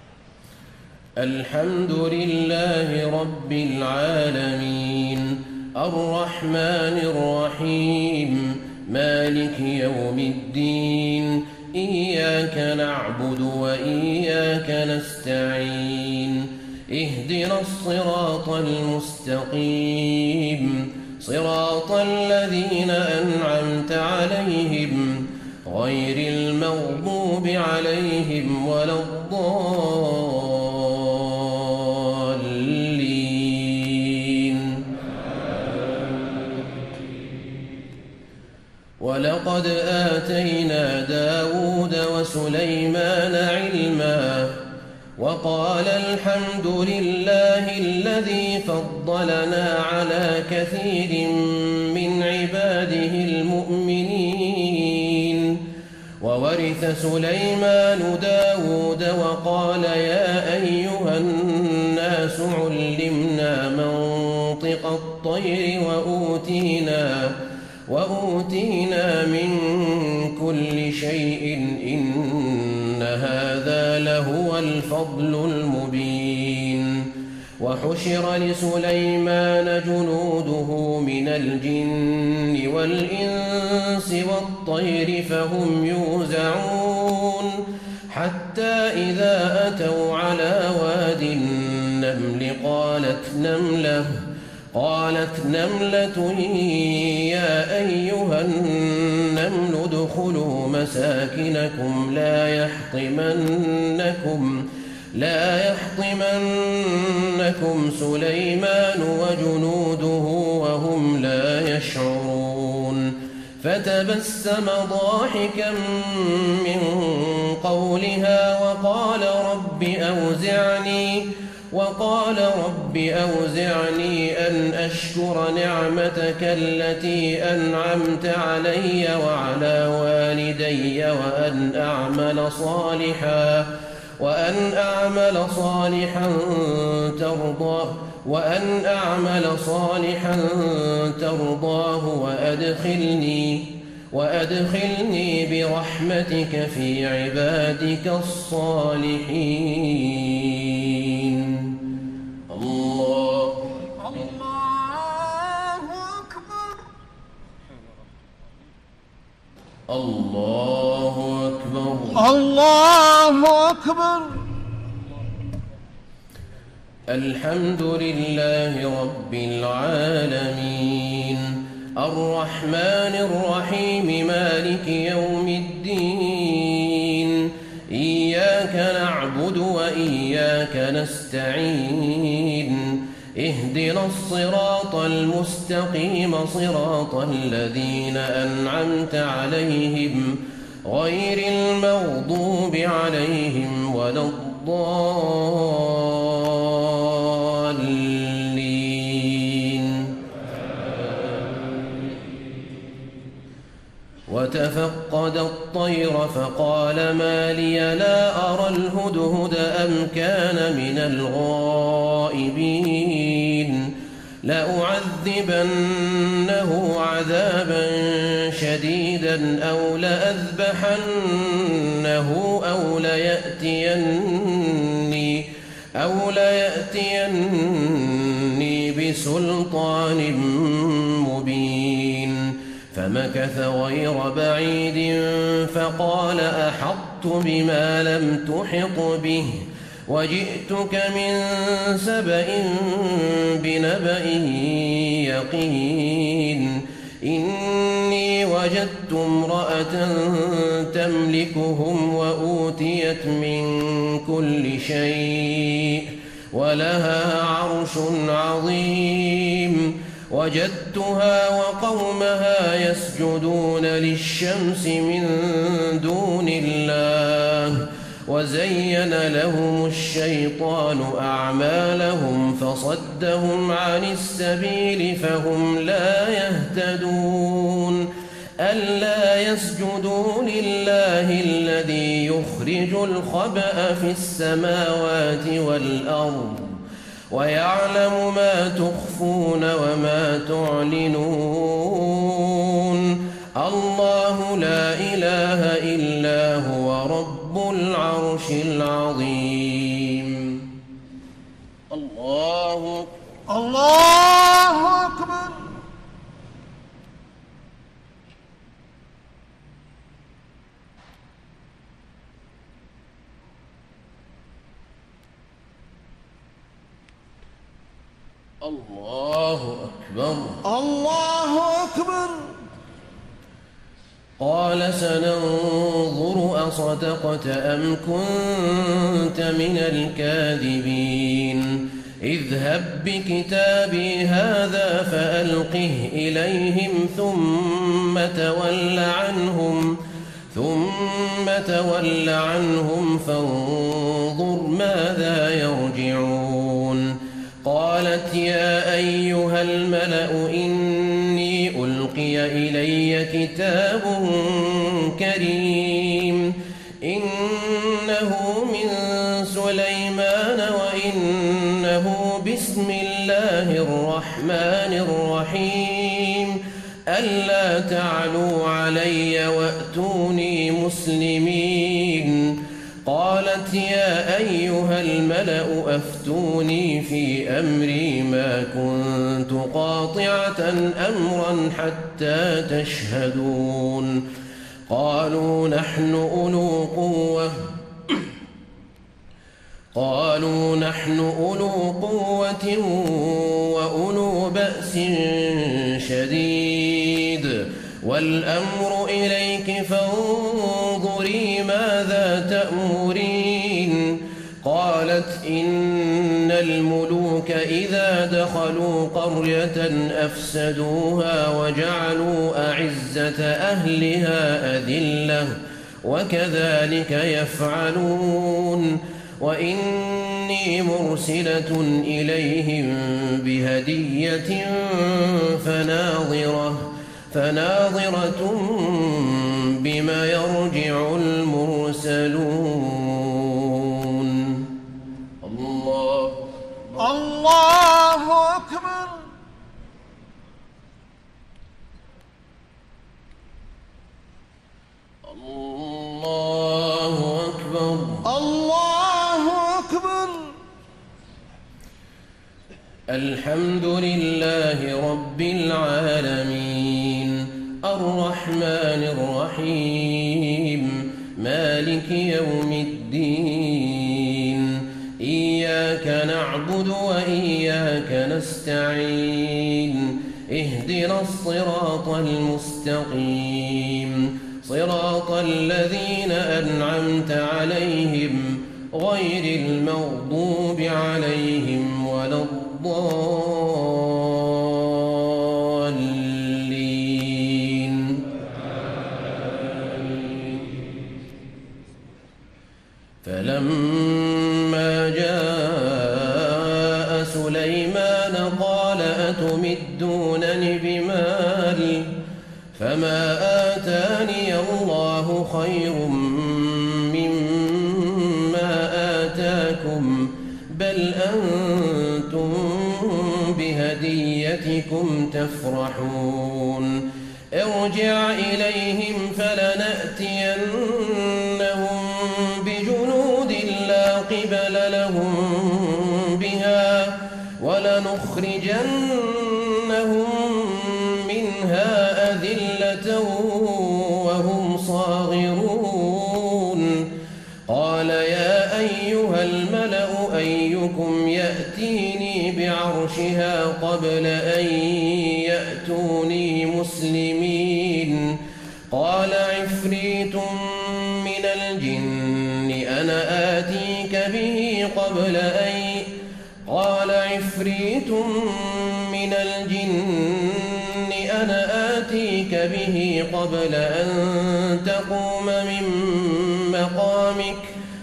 S4: الحمد لله رب العالمين الرحمن الرحيم مالك يوم الدين إياك نعبد وإياك نستعين اهدنا الصراط المستقيم صراط الذين أنعمت عليهم غير المغضوب عليهم ولا الضالين. ولقد آتينا داود وسليمان علما وقال الحمد لله الذي فضلنا على كثير من عباده المؤمنين. وورث سليمان داود وقال يا أيها الناس علمنا منطق الطير وأوتينا وأوتينا من كل شيء إن هذا لهو الفضل المبين. وحشر لسليمان جنوده من الجن والإنس والطير فهم يوزعون حتى إذا أتوا على واد النمل قالت نملة قالت نملة يا أيها النمل ادخلوا مساكنكم لا يحطمنكم لا يحطمنكم سليمان وجنوده وهم لا يشعرون. فتبسم ضاحكا من قولها وقال رب أوزعني وقال رب أوزعني أن أشكر نعمتك التي أنعمت علي وعلى والدي وأن أعمل صالحا وأن أعمل صالحا ترضاه وأن أعمل صالحا ترضاه وأدخلني وأدخلني برحمتك في عبادك الصالحين. الله
S2: الله أكبر.
S4: الله أكبر.
S2: الله أكبر.
S4: الحمد لله رب العالمين الرحمن الرحيم مالك يوم الدين وإياك نستعين اهدنا الصراط المستقيم صراط الذين أنعمت عليهم غير المغضوب عليهم ولا الضالين. وتفقد الطير فقال ما لي لا أرى الهدهد أم كان من الغائبين لأعذبنه عذابا شديدا أو لأذبحنه أو ليأتيني أو ليأتيني بسلطان مبين. فمكث غير بعيد فقال أحطت بما لم تحط به وجئتك من سبأ بنبأ يقين إني وجدت امرأة تملكهم وأوتيت من كل شيء ولها عرش عظيم وجدتها وقومها يسجدون للشمس من دون الله وزين لهم الشيطان أعمالهم فصدهم عن السبيل فهم لا يهتدون ألا يسجدوا لله الذي يخرج الخبأ في السماوات والأرض ويعلم ما تخفون وما تعلنون الله لا إله إلا هو رب العرش العظيم. الله
S2: الله أكبر.
S4: الله أكبر.
S2: الله أكبر.
S4: قال سننظر أصدقت أم كنت من الكاذبين اذهب بكتابي هذا فألقه إليهم ثم تول عنهم ثم تول عنهم فانظر ماذا يرجعون. قالت يا أيها الملأ إني ألقي إلي كتاب كريم إنه من سليمان وإنه بسم الله الرحمن الرحيم ألا تعلوا علي وأتوني مسلمين. قالت يا أيها الملأ أفتوني في أمري ما كنت قاطعة أمرا حتى تشهدون. قالوا نحن أولو قوة قالوا نحن أولو قوة وأولو بأس شديد والأمر إليك فانظري ماذا تأمرين. قالت إن الملوك إذا دخلوا قرية أفسدوها وجعلوا أعزة أهلها أذلة وكذلك يفعلون. وإني مرسلة إليهم بهدية فناظرة فناظرة بما يرجع المرسلون. الله
S2: الله أكبر.
S4: الله أكبر.
S2: الله أكبر.
S4: الحمد لله رب العالمين الرحمن الرحيم مالك يوم الدين إياك نعبد وإياك نستعين اهدنا الصراط المستقيم صراط الذين أنعمت عليهم غير المغضوب عليهم ولا الضالين. فلما جاء سليمان قال أتمدونني بمال فما آتاني الله خير مما آتاكم بل أنتم بهديتكم تفرحون. ارجع إليهم فلنأتينهم بجنود لا قبل لهم بها ولنخرجنهم منها أذلة وهم صاغرون. قال يا أيها الملأ أيكم يأتيني بعرشها قبل أن يأتوني مسلمين. قال عفريت من الجن أنا آتيك به قبل أن قال عفريت من الجن أنا آتيك به قبل أن تقوم من مقامك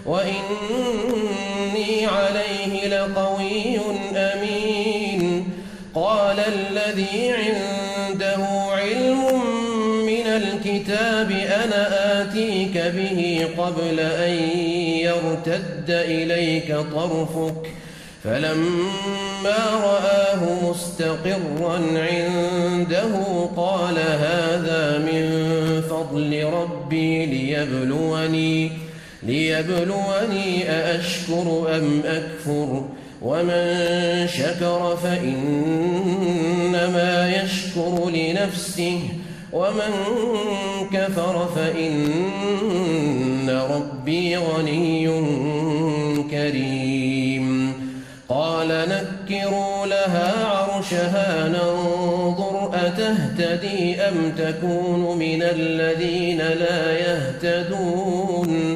S4: وإني عليه لقوي أمين. قال الذي عنده علم من الكتاب أنا آتيك به قبل أن يرتد إليك طرفك فلما رآه مستقرا عنده قال هذا من فضل ربي ليبلوني ليبلوني أأشكر أم أكفر ومن شكر فإنما يشكر لنفسه ومن كفر فإن ربي غني كريم. قال نكروا لها عرشها ننظر أتهتدي أم تكون من الذين لا يهتدون.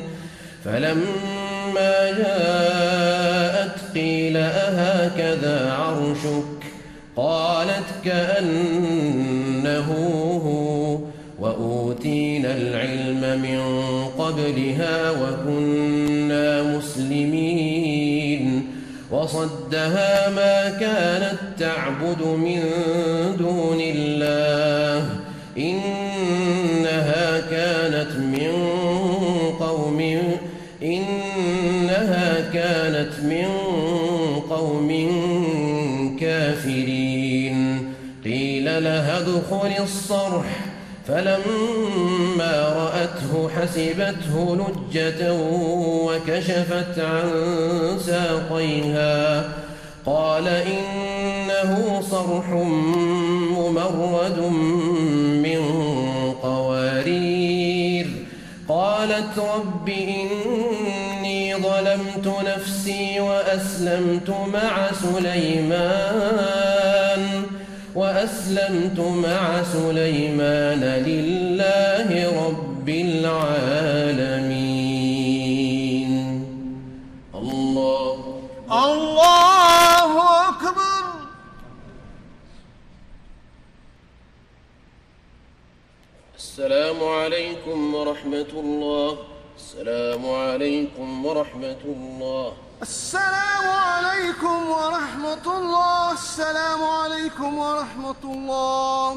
S4: فلما جاءت قيل أهكذا عرشك قالت كأنه هو وأوتينا العلم من قبلها وكنا مسلمين. وصدها ما كانت تعبد من دون الله إنها كانت من قوم إنها كانت من قوم كافرين. قيل لها ادخل الصرح فلما رأته حسبته لجة وكشفت عن ساقيها قال إنه صرح ممرد من قوارير. قالت رب إني ظلمت نفسي وأسلمت مع سليمان وأسلمت مع سليمان لله رب العالمين. الله
S2: الله أكبر.
S4: السلام عليكم ورحمة الله. السلام عليكم ورحمة الله.
S2: السلام عليكم ورحمة الله. السلام عليكم ورحمة الله.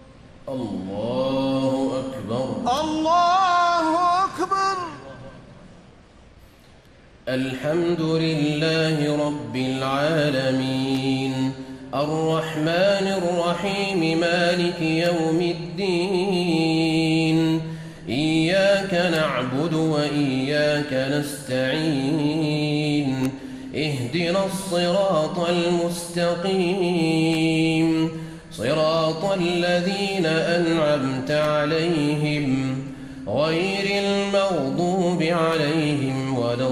S4: الله أكبر.
S2: الله أكبر.
S4: الحمد لله رب العالمين الرحمن الرحيم مالك يوم الدين. إياك نعبد وإياك نستعين. اهدنا الصراط المستقيم صراط الذين أنعمت عليهم غير المغضوب عليهم ولا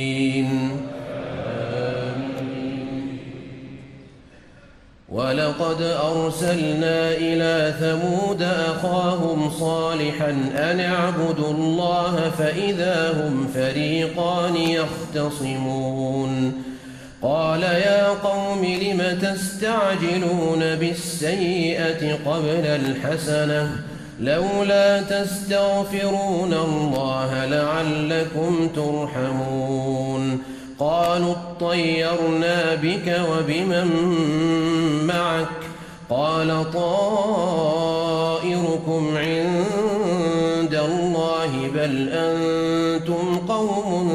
S4: الضالين. ولقد ولقد أرسلنا إلى ثمود أخاهم صالحا أن اعبدوا الله فإذا هم فريقان يختصمون قال يا قوم لم تستعجلون بالسيئة قبل الحسنة لولا تستغفرون الله لعلكم ترحمون قالوا اطيرنا بك وبمن معك قال طائركم عند الله بل أنتم قوم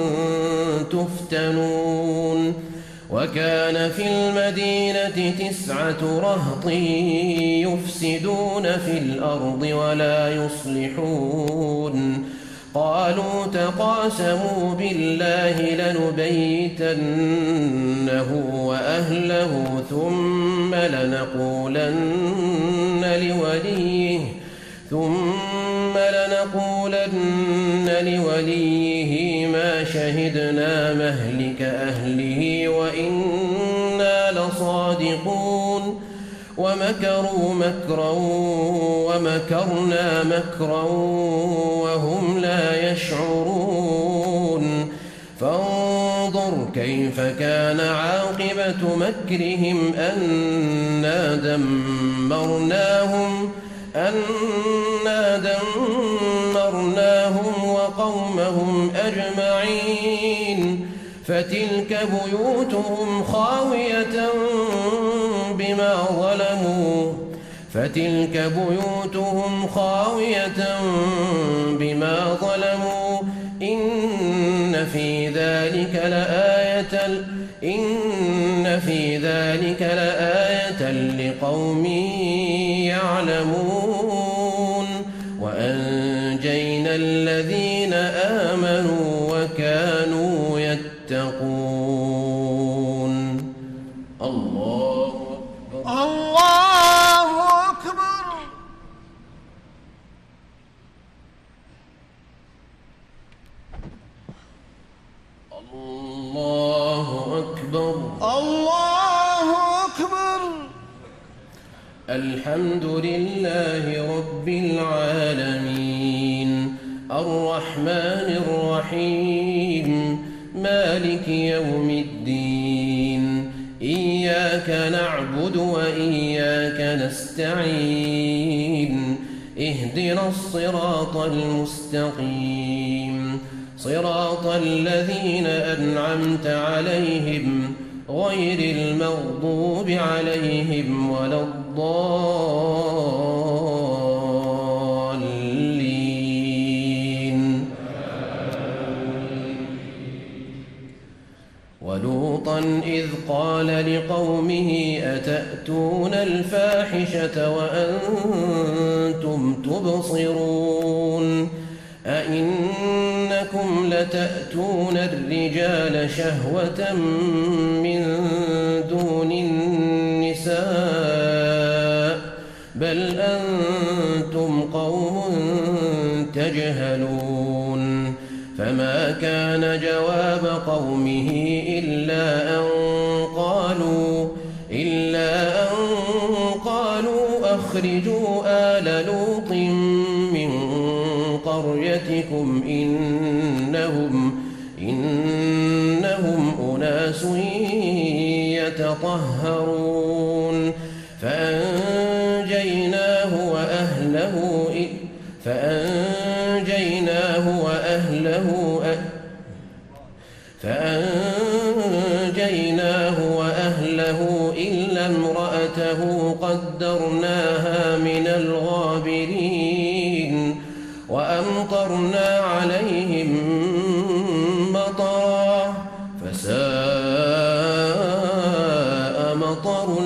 S4: تفتنون وكان في المدينة تسعة رهط يفسدون في الأرض ولا يصلحون قالوا تقاسموا بالله لنبيتنه وأهله ثم لنقولن لوليه ثم لنقولن لوليه ما شهدنا مهلك أهله وإنا لصادقون ومكروا مكرا ومكرنا مكرا وهم لا يشعرون فانظر كيف كان عاقبة مكرهم أنا دمرناهم أنا دمرناهم وقومهم أجمعين فتلك بيوتهم خاوية بما ظلموا فتلك بيوتهم خاوية بما ظلموا إن في ذلك لآية إن في ذلك لآية لقوم يعلمون وأنجينا الذين آمنوا وكانوا يتقون الله أكبر
S2: الله أكبر
S4: الله أكبر
S2: الله أكبر
S4: الحمد لله رب العالمين الرحمن الرحيم مالك يوم الدين إياك نعبد وإياك نستعين اهدنا الصراط المستقيم صراط الذين أنعمت عليهم غير المغضوب عليهم ولا الضالين ولوطا إذ قال لقومه أتأتون الفاحشة وأنتم تبصرون أئنكم لتأتون الرجال شهوة من دون النساء بل أنتم قوم تجهلون فما كان جواب قومه إلا أن قالوا إلا أن قالوا أخرجوا آل لوط من قريتكم إنهم إنهم أناس يتطهرون فأنجيناه وأهله فأنجيناه وأهله فأنجيناه وأهله إلا امرأته قدرناها من الغابرين وأمطرنا عليهم مطرا فساء مطر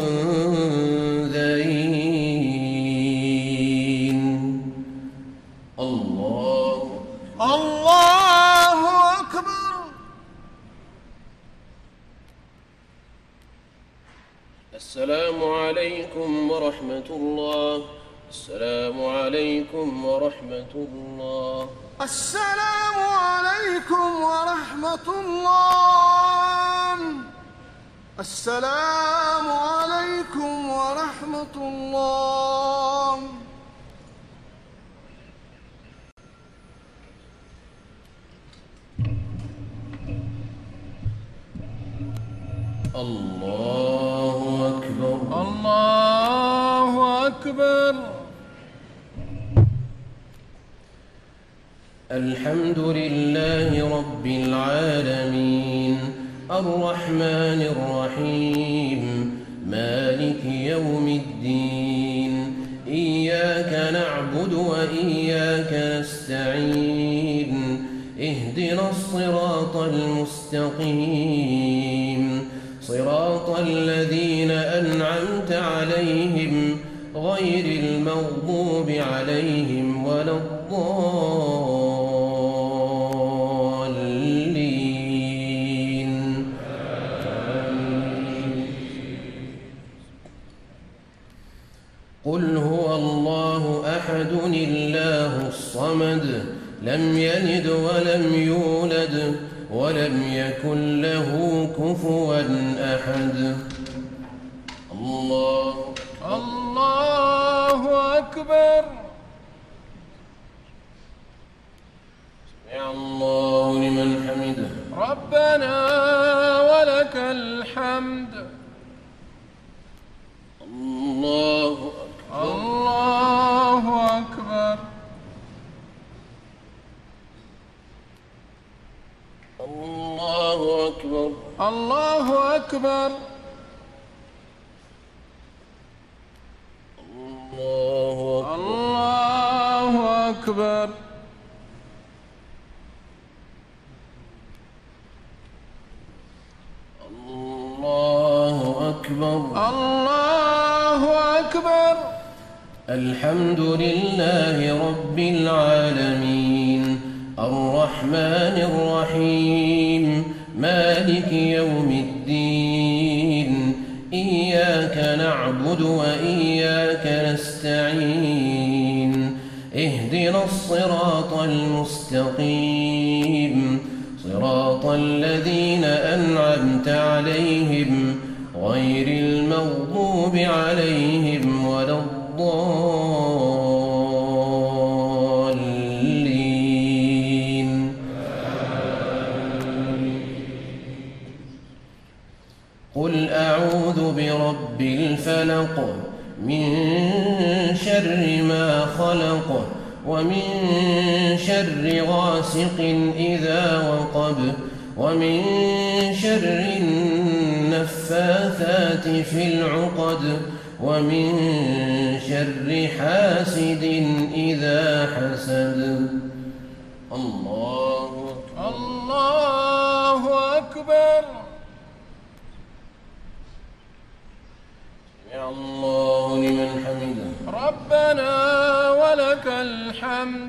S4: المنذرين الله
S2: الله أكبر
S4: السلام عليكم ورحمة الله السلام عليكم ورحمة الله
S2: السلام عليكم ورحمة الله السلام عليكم ورحمة الله.
S4: الله أكبر.
S3: الله أكبر.
S4: الحمد لله رب العالمين الرحمن الرحيم مالك يوم الدين إياك نعبد وإياك نستعين اهدنا الصراط المستقيم صراط الذين أنعمت عليهم غير المغضوب عليهم ولا الضالين. قل هو الله أحد الله الصمد لم يلد ولم يولد ولم يكن له كفوا أحد. الله
S3: الله أكبر.
S4: سمع الله لمن حمده.
S3: ربنا ولك الحمد.
S4: الله أكبر.
S3: الله أكبر.
S4: الله أكبر.
S3: الله أكبر. الله أكبر.
S4: الله أكبر.
S3: الله أكبر.
S4: الحمد لله رب العالمين الرحمن الرحيم مالك يوم الدين إياك نعبد وإياك نستعين اهدنا الصراط المستقيم صراط الذين أنعمت عليهم غير المغضوب عليهم ولا الضالين. قل أعوذ برب الفلق من شر ما خلق ومن شر غاسق إذا وقب ومن شر النفاثات في العقد ومن شر حاسد إذا حسد. الله
S3: الله أكبر.
S4: سمع الله لمن حمده.
S3: ربنا ولك الحمد.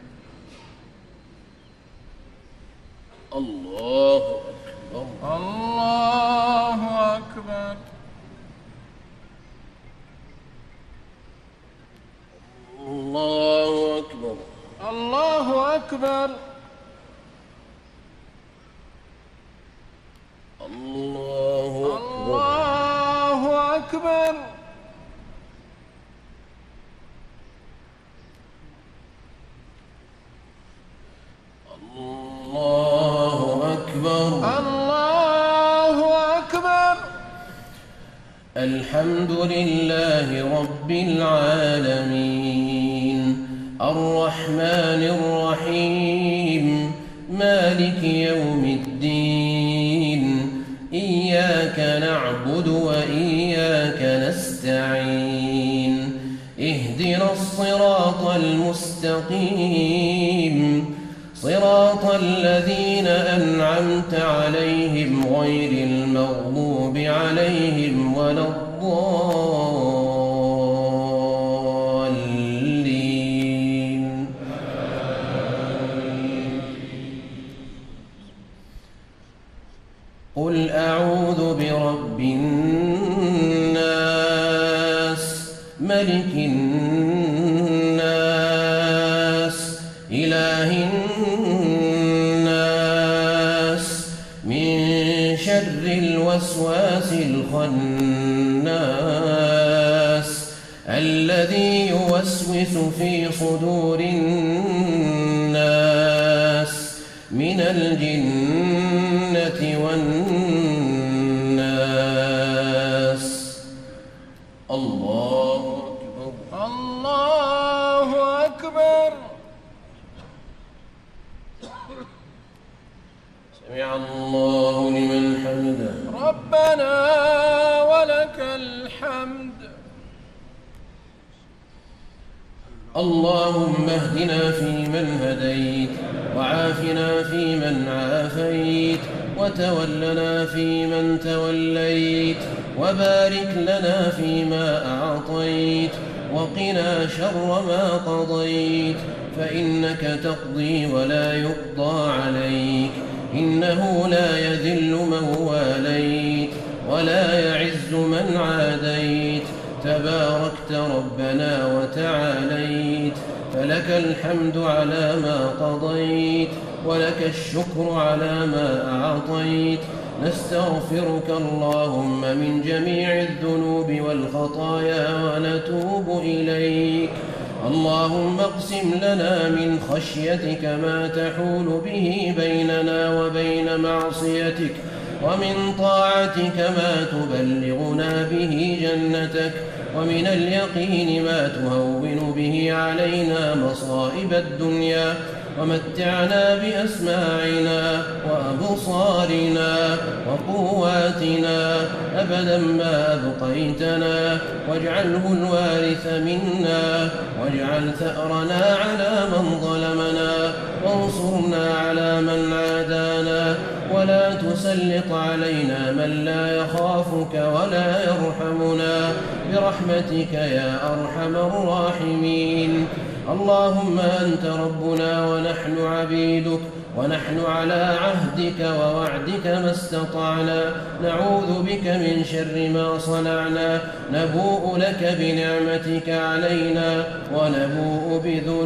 S4: الله أكبر.
S3: الله أكبر.
S4: الله أكبر.
S3: الله أكبر.
S4: الله أكبر.
S3: الله أكبر.
S4: الله أكبر.
S3: الله أكبر.
S4: الحمد لله رب العالمين الرحمن الرحيم مالك يوم الدين إياك نعبد وإياك نستعين اهدنا الصراط المستقيم صراط الذين أنعمت عليهم غير المغضوب عليهم ولا الضالين. قل أعوذ برب الناس ملك الناس إله الناس من شر الوسواس الوسواس الخناس الذي يوسوس في صدور الناس من الجنة والناس. الله أكبر.
S3: الله أكبر.
S4: سمع الله لمن حمده.
S3: ربنا ولك الحمد.
S4: اللهم اهدنا فيمن هديت، وعافنا فيمن عافيت، وتولنا فيمن توليت، وبارك لنا فيما أعطيت، وقنا شر ما قضيت، فإنك تقضي ولا يقضى عليك، إنه لا يذل من واليت ولا يعز من عاديت، تباركت ربنا وتعاليت، فلك الحمد على ما قضيت، ولك الشكر على ما أعطيت. نستغفرك اللهم من جميع الذنوب والخطايا ونتوب إليك. اللهم اقسم لنا من خشيتك ما تحول به بيننا وبين معصيتك، ومن طاعتك ما تبلغنا به جنتك، ومن اليقين ما تهون به علينا مصائب الدنيا، ومتعنا بأسماعنا وأبصارنا وقواتنا أبدا ما أبقيتنا، واجعله الوارث منا، واجعل ثأرنا على من ظلمنا، وانصرنا على من عادانا، ولا تسلط علينا من لا يخافك ولا يرحمنا، برحمتك يا أرحم الراحمين. اللهم أنت ربنا ونحن عبيدك، ونحن على عهدك ووعدك ما استطعنا، نعوذ بك من شر ما صنعنا، نبوء لك بنعمتك علينا ونبوء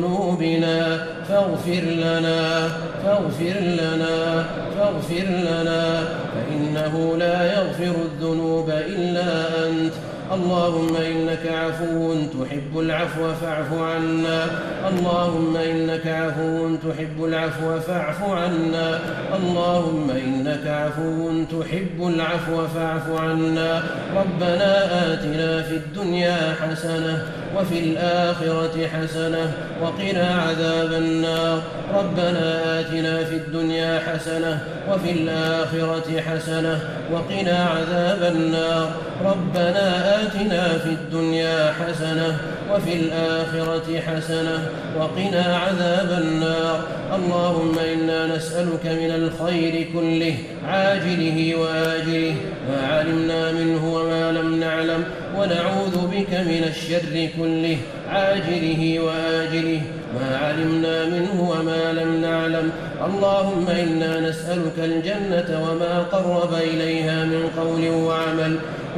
S4: بذنوبنا، فاغفر لنا فاغفر لنا فاغفر لنا فإنه لا يغفر الذنوب إلا أنت. اللهم إنك عفو تحب العفو فاعف عنا، اللهم إنك عفو تحب العفو فاعف عنا، اللهم إنك عفو تحب العفو فاعف عنا. ربنا آتنا في الدنيا حسنة وفي الآخرة حسنة وقنا عذاب النار. ربنا آتنا في الدنيا حسنة وفي الآخرة حسنة وقنا عذاب النار. ربنا آتنا في الدنيا حسنة وفي الآخرة حسنة وقنا عذاب النار. اللهم إنا نسألك من الخير كله عاجله وآجله ما علمنا منه وما لم نعلم، ونعوذ بك من الشر كله عاجله وآجله ما علمنا منه وما لم نعلم. اللهم إنا نسألك الجنة وما قرب إليها من قول وعمل،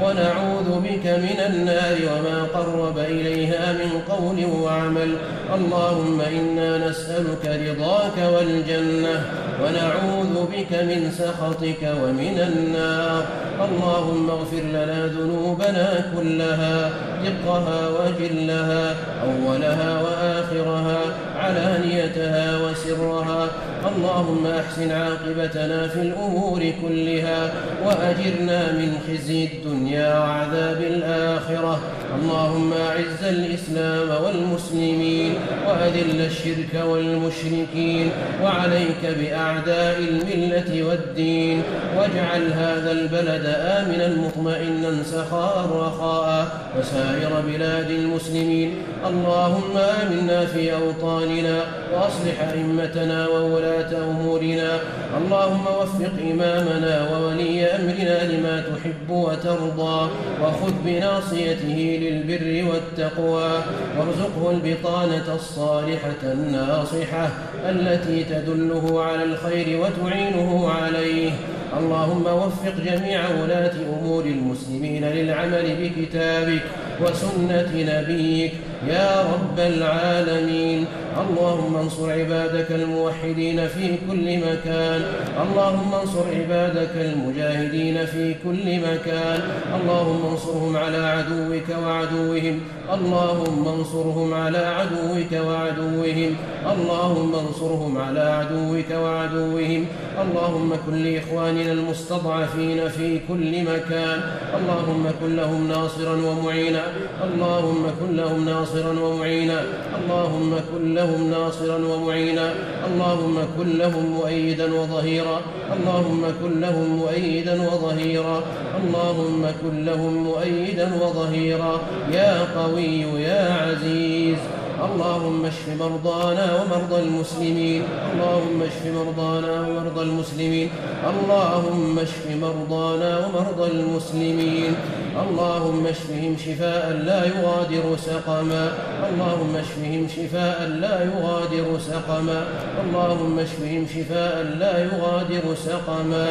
S4: ونعوذ بك من النار وما قرب إليها من قول وعمل. اللهم إنا نسألك رضاك والجنة، ونعوذ بك من سخطك ومن النار. اللهم اغفر لنا ذنوبنا كلها، دقها وجلها، أولها وآخرها، علانيتها وسرها. اللهم أحسن عاقبتنا في الأمور كلها، وأجرنا من خزي الدنيا وعذاب الآخرة. اللهم أعز الإسلام والمسلمين، وأذل الشرك والمشركين، وعليك بأعداء الملة والدين، واجعل هذا البلد آمنا مطمئنا سخاء رخاء، وسائر بلاد المسلمين. اللهم آمنا في أوطاننا، وأصلح أئمتنا وولاة أمورنا. اللهم وفق إمامنا وولي أمرنا لما تحب وترضى، وخذ بناصيته للبر والتقوى، وارزقه البطانة الصالحة الناصحة التي تدله على الخير وتعينه عليه. اللهم وفق جميع ولاة أمور المسلمين للعمل بكتابك وسنة نبيك، يا رب العالمين. اللهم انصر عبادك الموحدين في كل مكان، اللهم انصر عبادك المجاهدين في كل مكان، اللهم انصرهم على عدوك وعدوهم، اللهم انصرهم على عدوك وعدوهم، اللهم انصرهم على عدوك وعدوهم. اللهم كن لإخواننا المستضعفين في كل مكان، اللهم كن لهم ناصرا ومعينا، اللهم كن لهم ناصرا ومعينا، اللهم كن لهم ناصرا ومعينا، اللهم كن لهم مؤيدا وظهيرا، اللهم كن لهم مؤيدا وظهيرا، اللهم كن لهم مؤيدا وظهيرا يا قوي يا عزيز. اللهم اشف مرضانا ومرضى المسلمين، اللهم اشف مرضانا ومرضى المسلمين، اللهم اشف مرضانا ومرضى المسلمين، اللهم اشفهم شفاء لا يغادر سقما، اللهم اشفهم شفاء لا يغادر سقما، اللهم اشفهم شفاء لا يغادر سقما.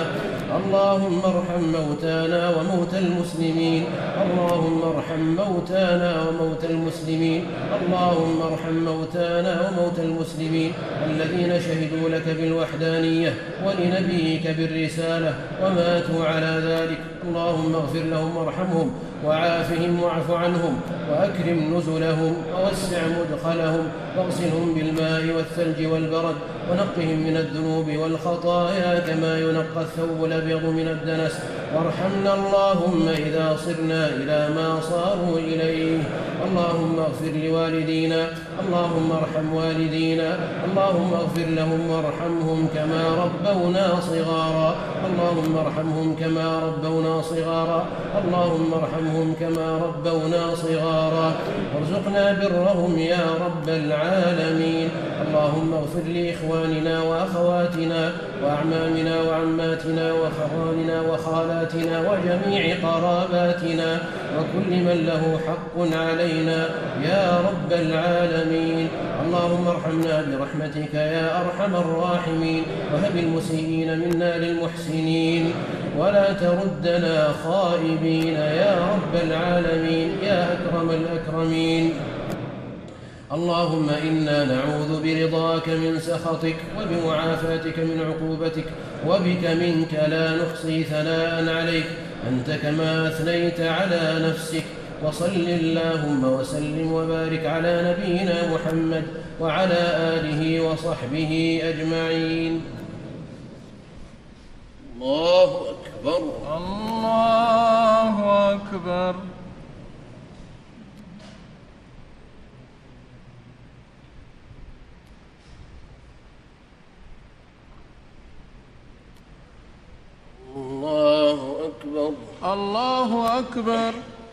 S4: اللهم ارحم موتانا وموتى المسلمين، اللهم ارحم موتانا وموتى المسلمين، اللهم ارحم موتانا وموتى المسلمين الذين شهدوا لك بالوحدانية ولنبيك بالرسالة وماتوا على ذلك. اللهم اغفر لهم وارحمهم وعافهم واعف عنهم وأكرم نزلهم ووسع مدخلهم واغسلهم بالماء والثلج والبرد ونقهم من الذنوب والخطايا كما ينقى الثوب الأبيض من الدنس. وارحمنا اللهم إذا صرنا إلى ما صاروا إليه. اللهم اغفر لوالدينا، اللهم ارحم والدينا، اللهم اغفر لهم وارحمهم كما ربونا صغارا، اللهم ارحمهم كما ربونا صغارا، اللهم ارحمهم كما ربونا صغارا. وارزقنا برهم يا رب العالمين. اللهم اغفر لإخواننا وأخواتنا وأعمامنا وعماتنا وخوالنا وخالاتنا وجميع قراباتنا وكل من له حق علينا يا رب العالمين. اللهم ارحمنا برحمتك يا أرحم الراحمين، وهب المسيئين منا للمحسنين ولا تردنا خائبين يا رب العالمين يا أكرم الأكرمين. اللهم إنا نعوذ برضاك من سخطك وبمعافاتك من عقوبتك وبك منك لا نحصي ثناء عليك أنت كما أثنيت على نفسك. وصل اللهم وسلم وبارك على نبينا محمد وعلى آله وصحبه أجمعين. الله أكبر
S3: الله أكبر.
S4: الله أكبر
S3: الله أكبر.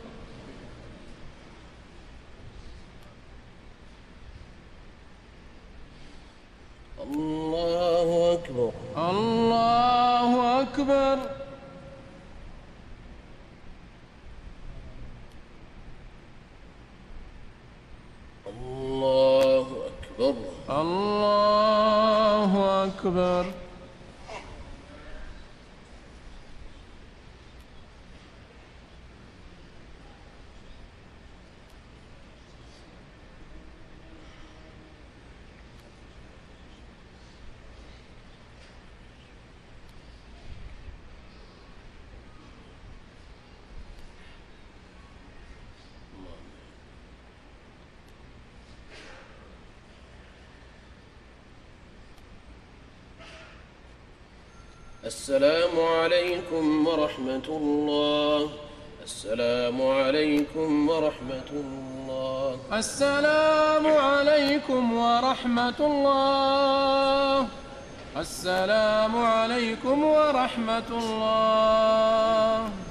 S4: الله أكبر
S3: الله أكبر.
S4: الله أكبر
S3: الله أكبر.
S4: السلام عليكم ورحمة الله. السلام عليكم ورحمة الله.
S3: السلام عليكم ورحمة الله. السلام عليكم ورحمة الله.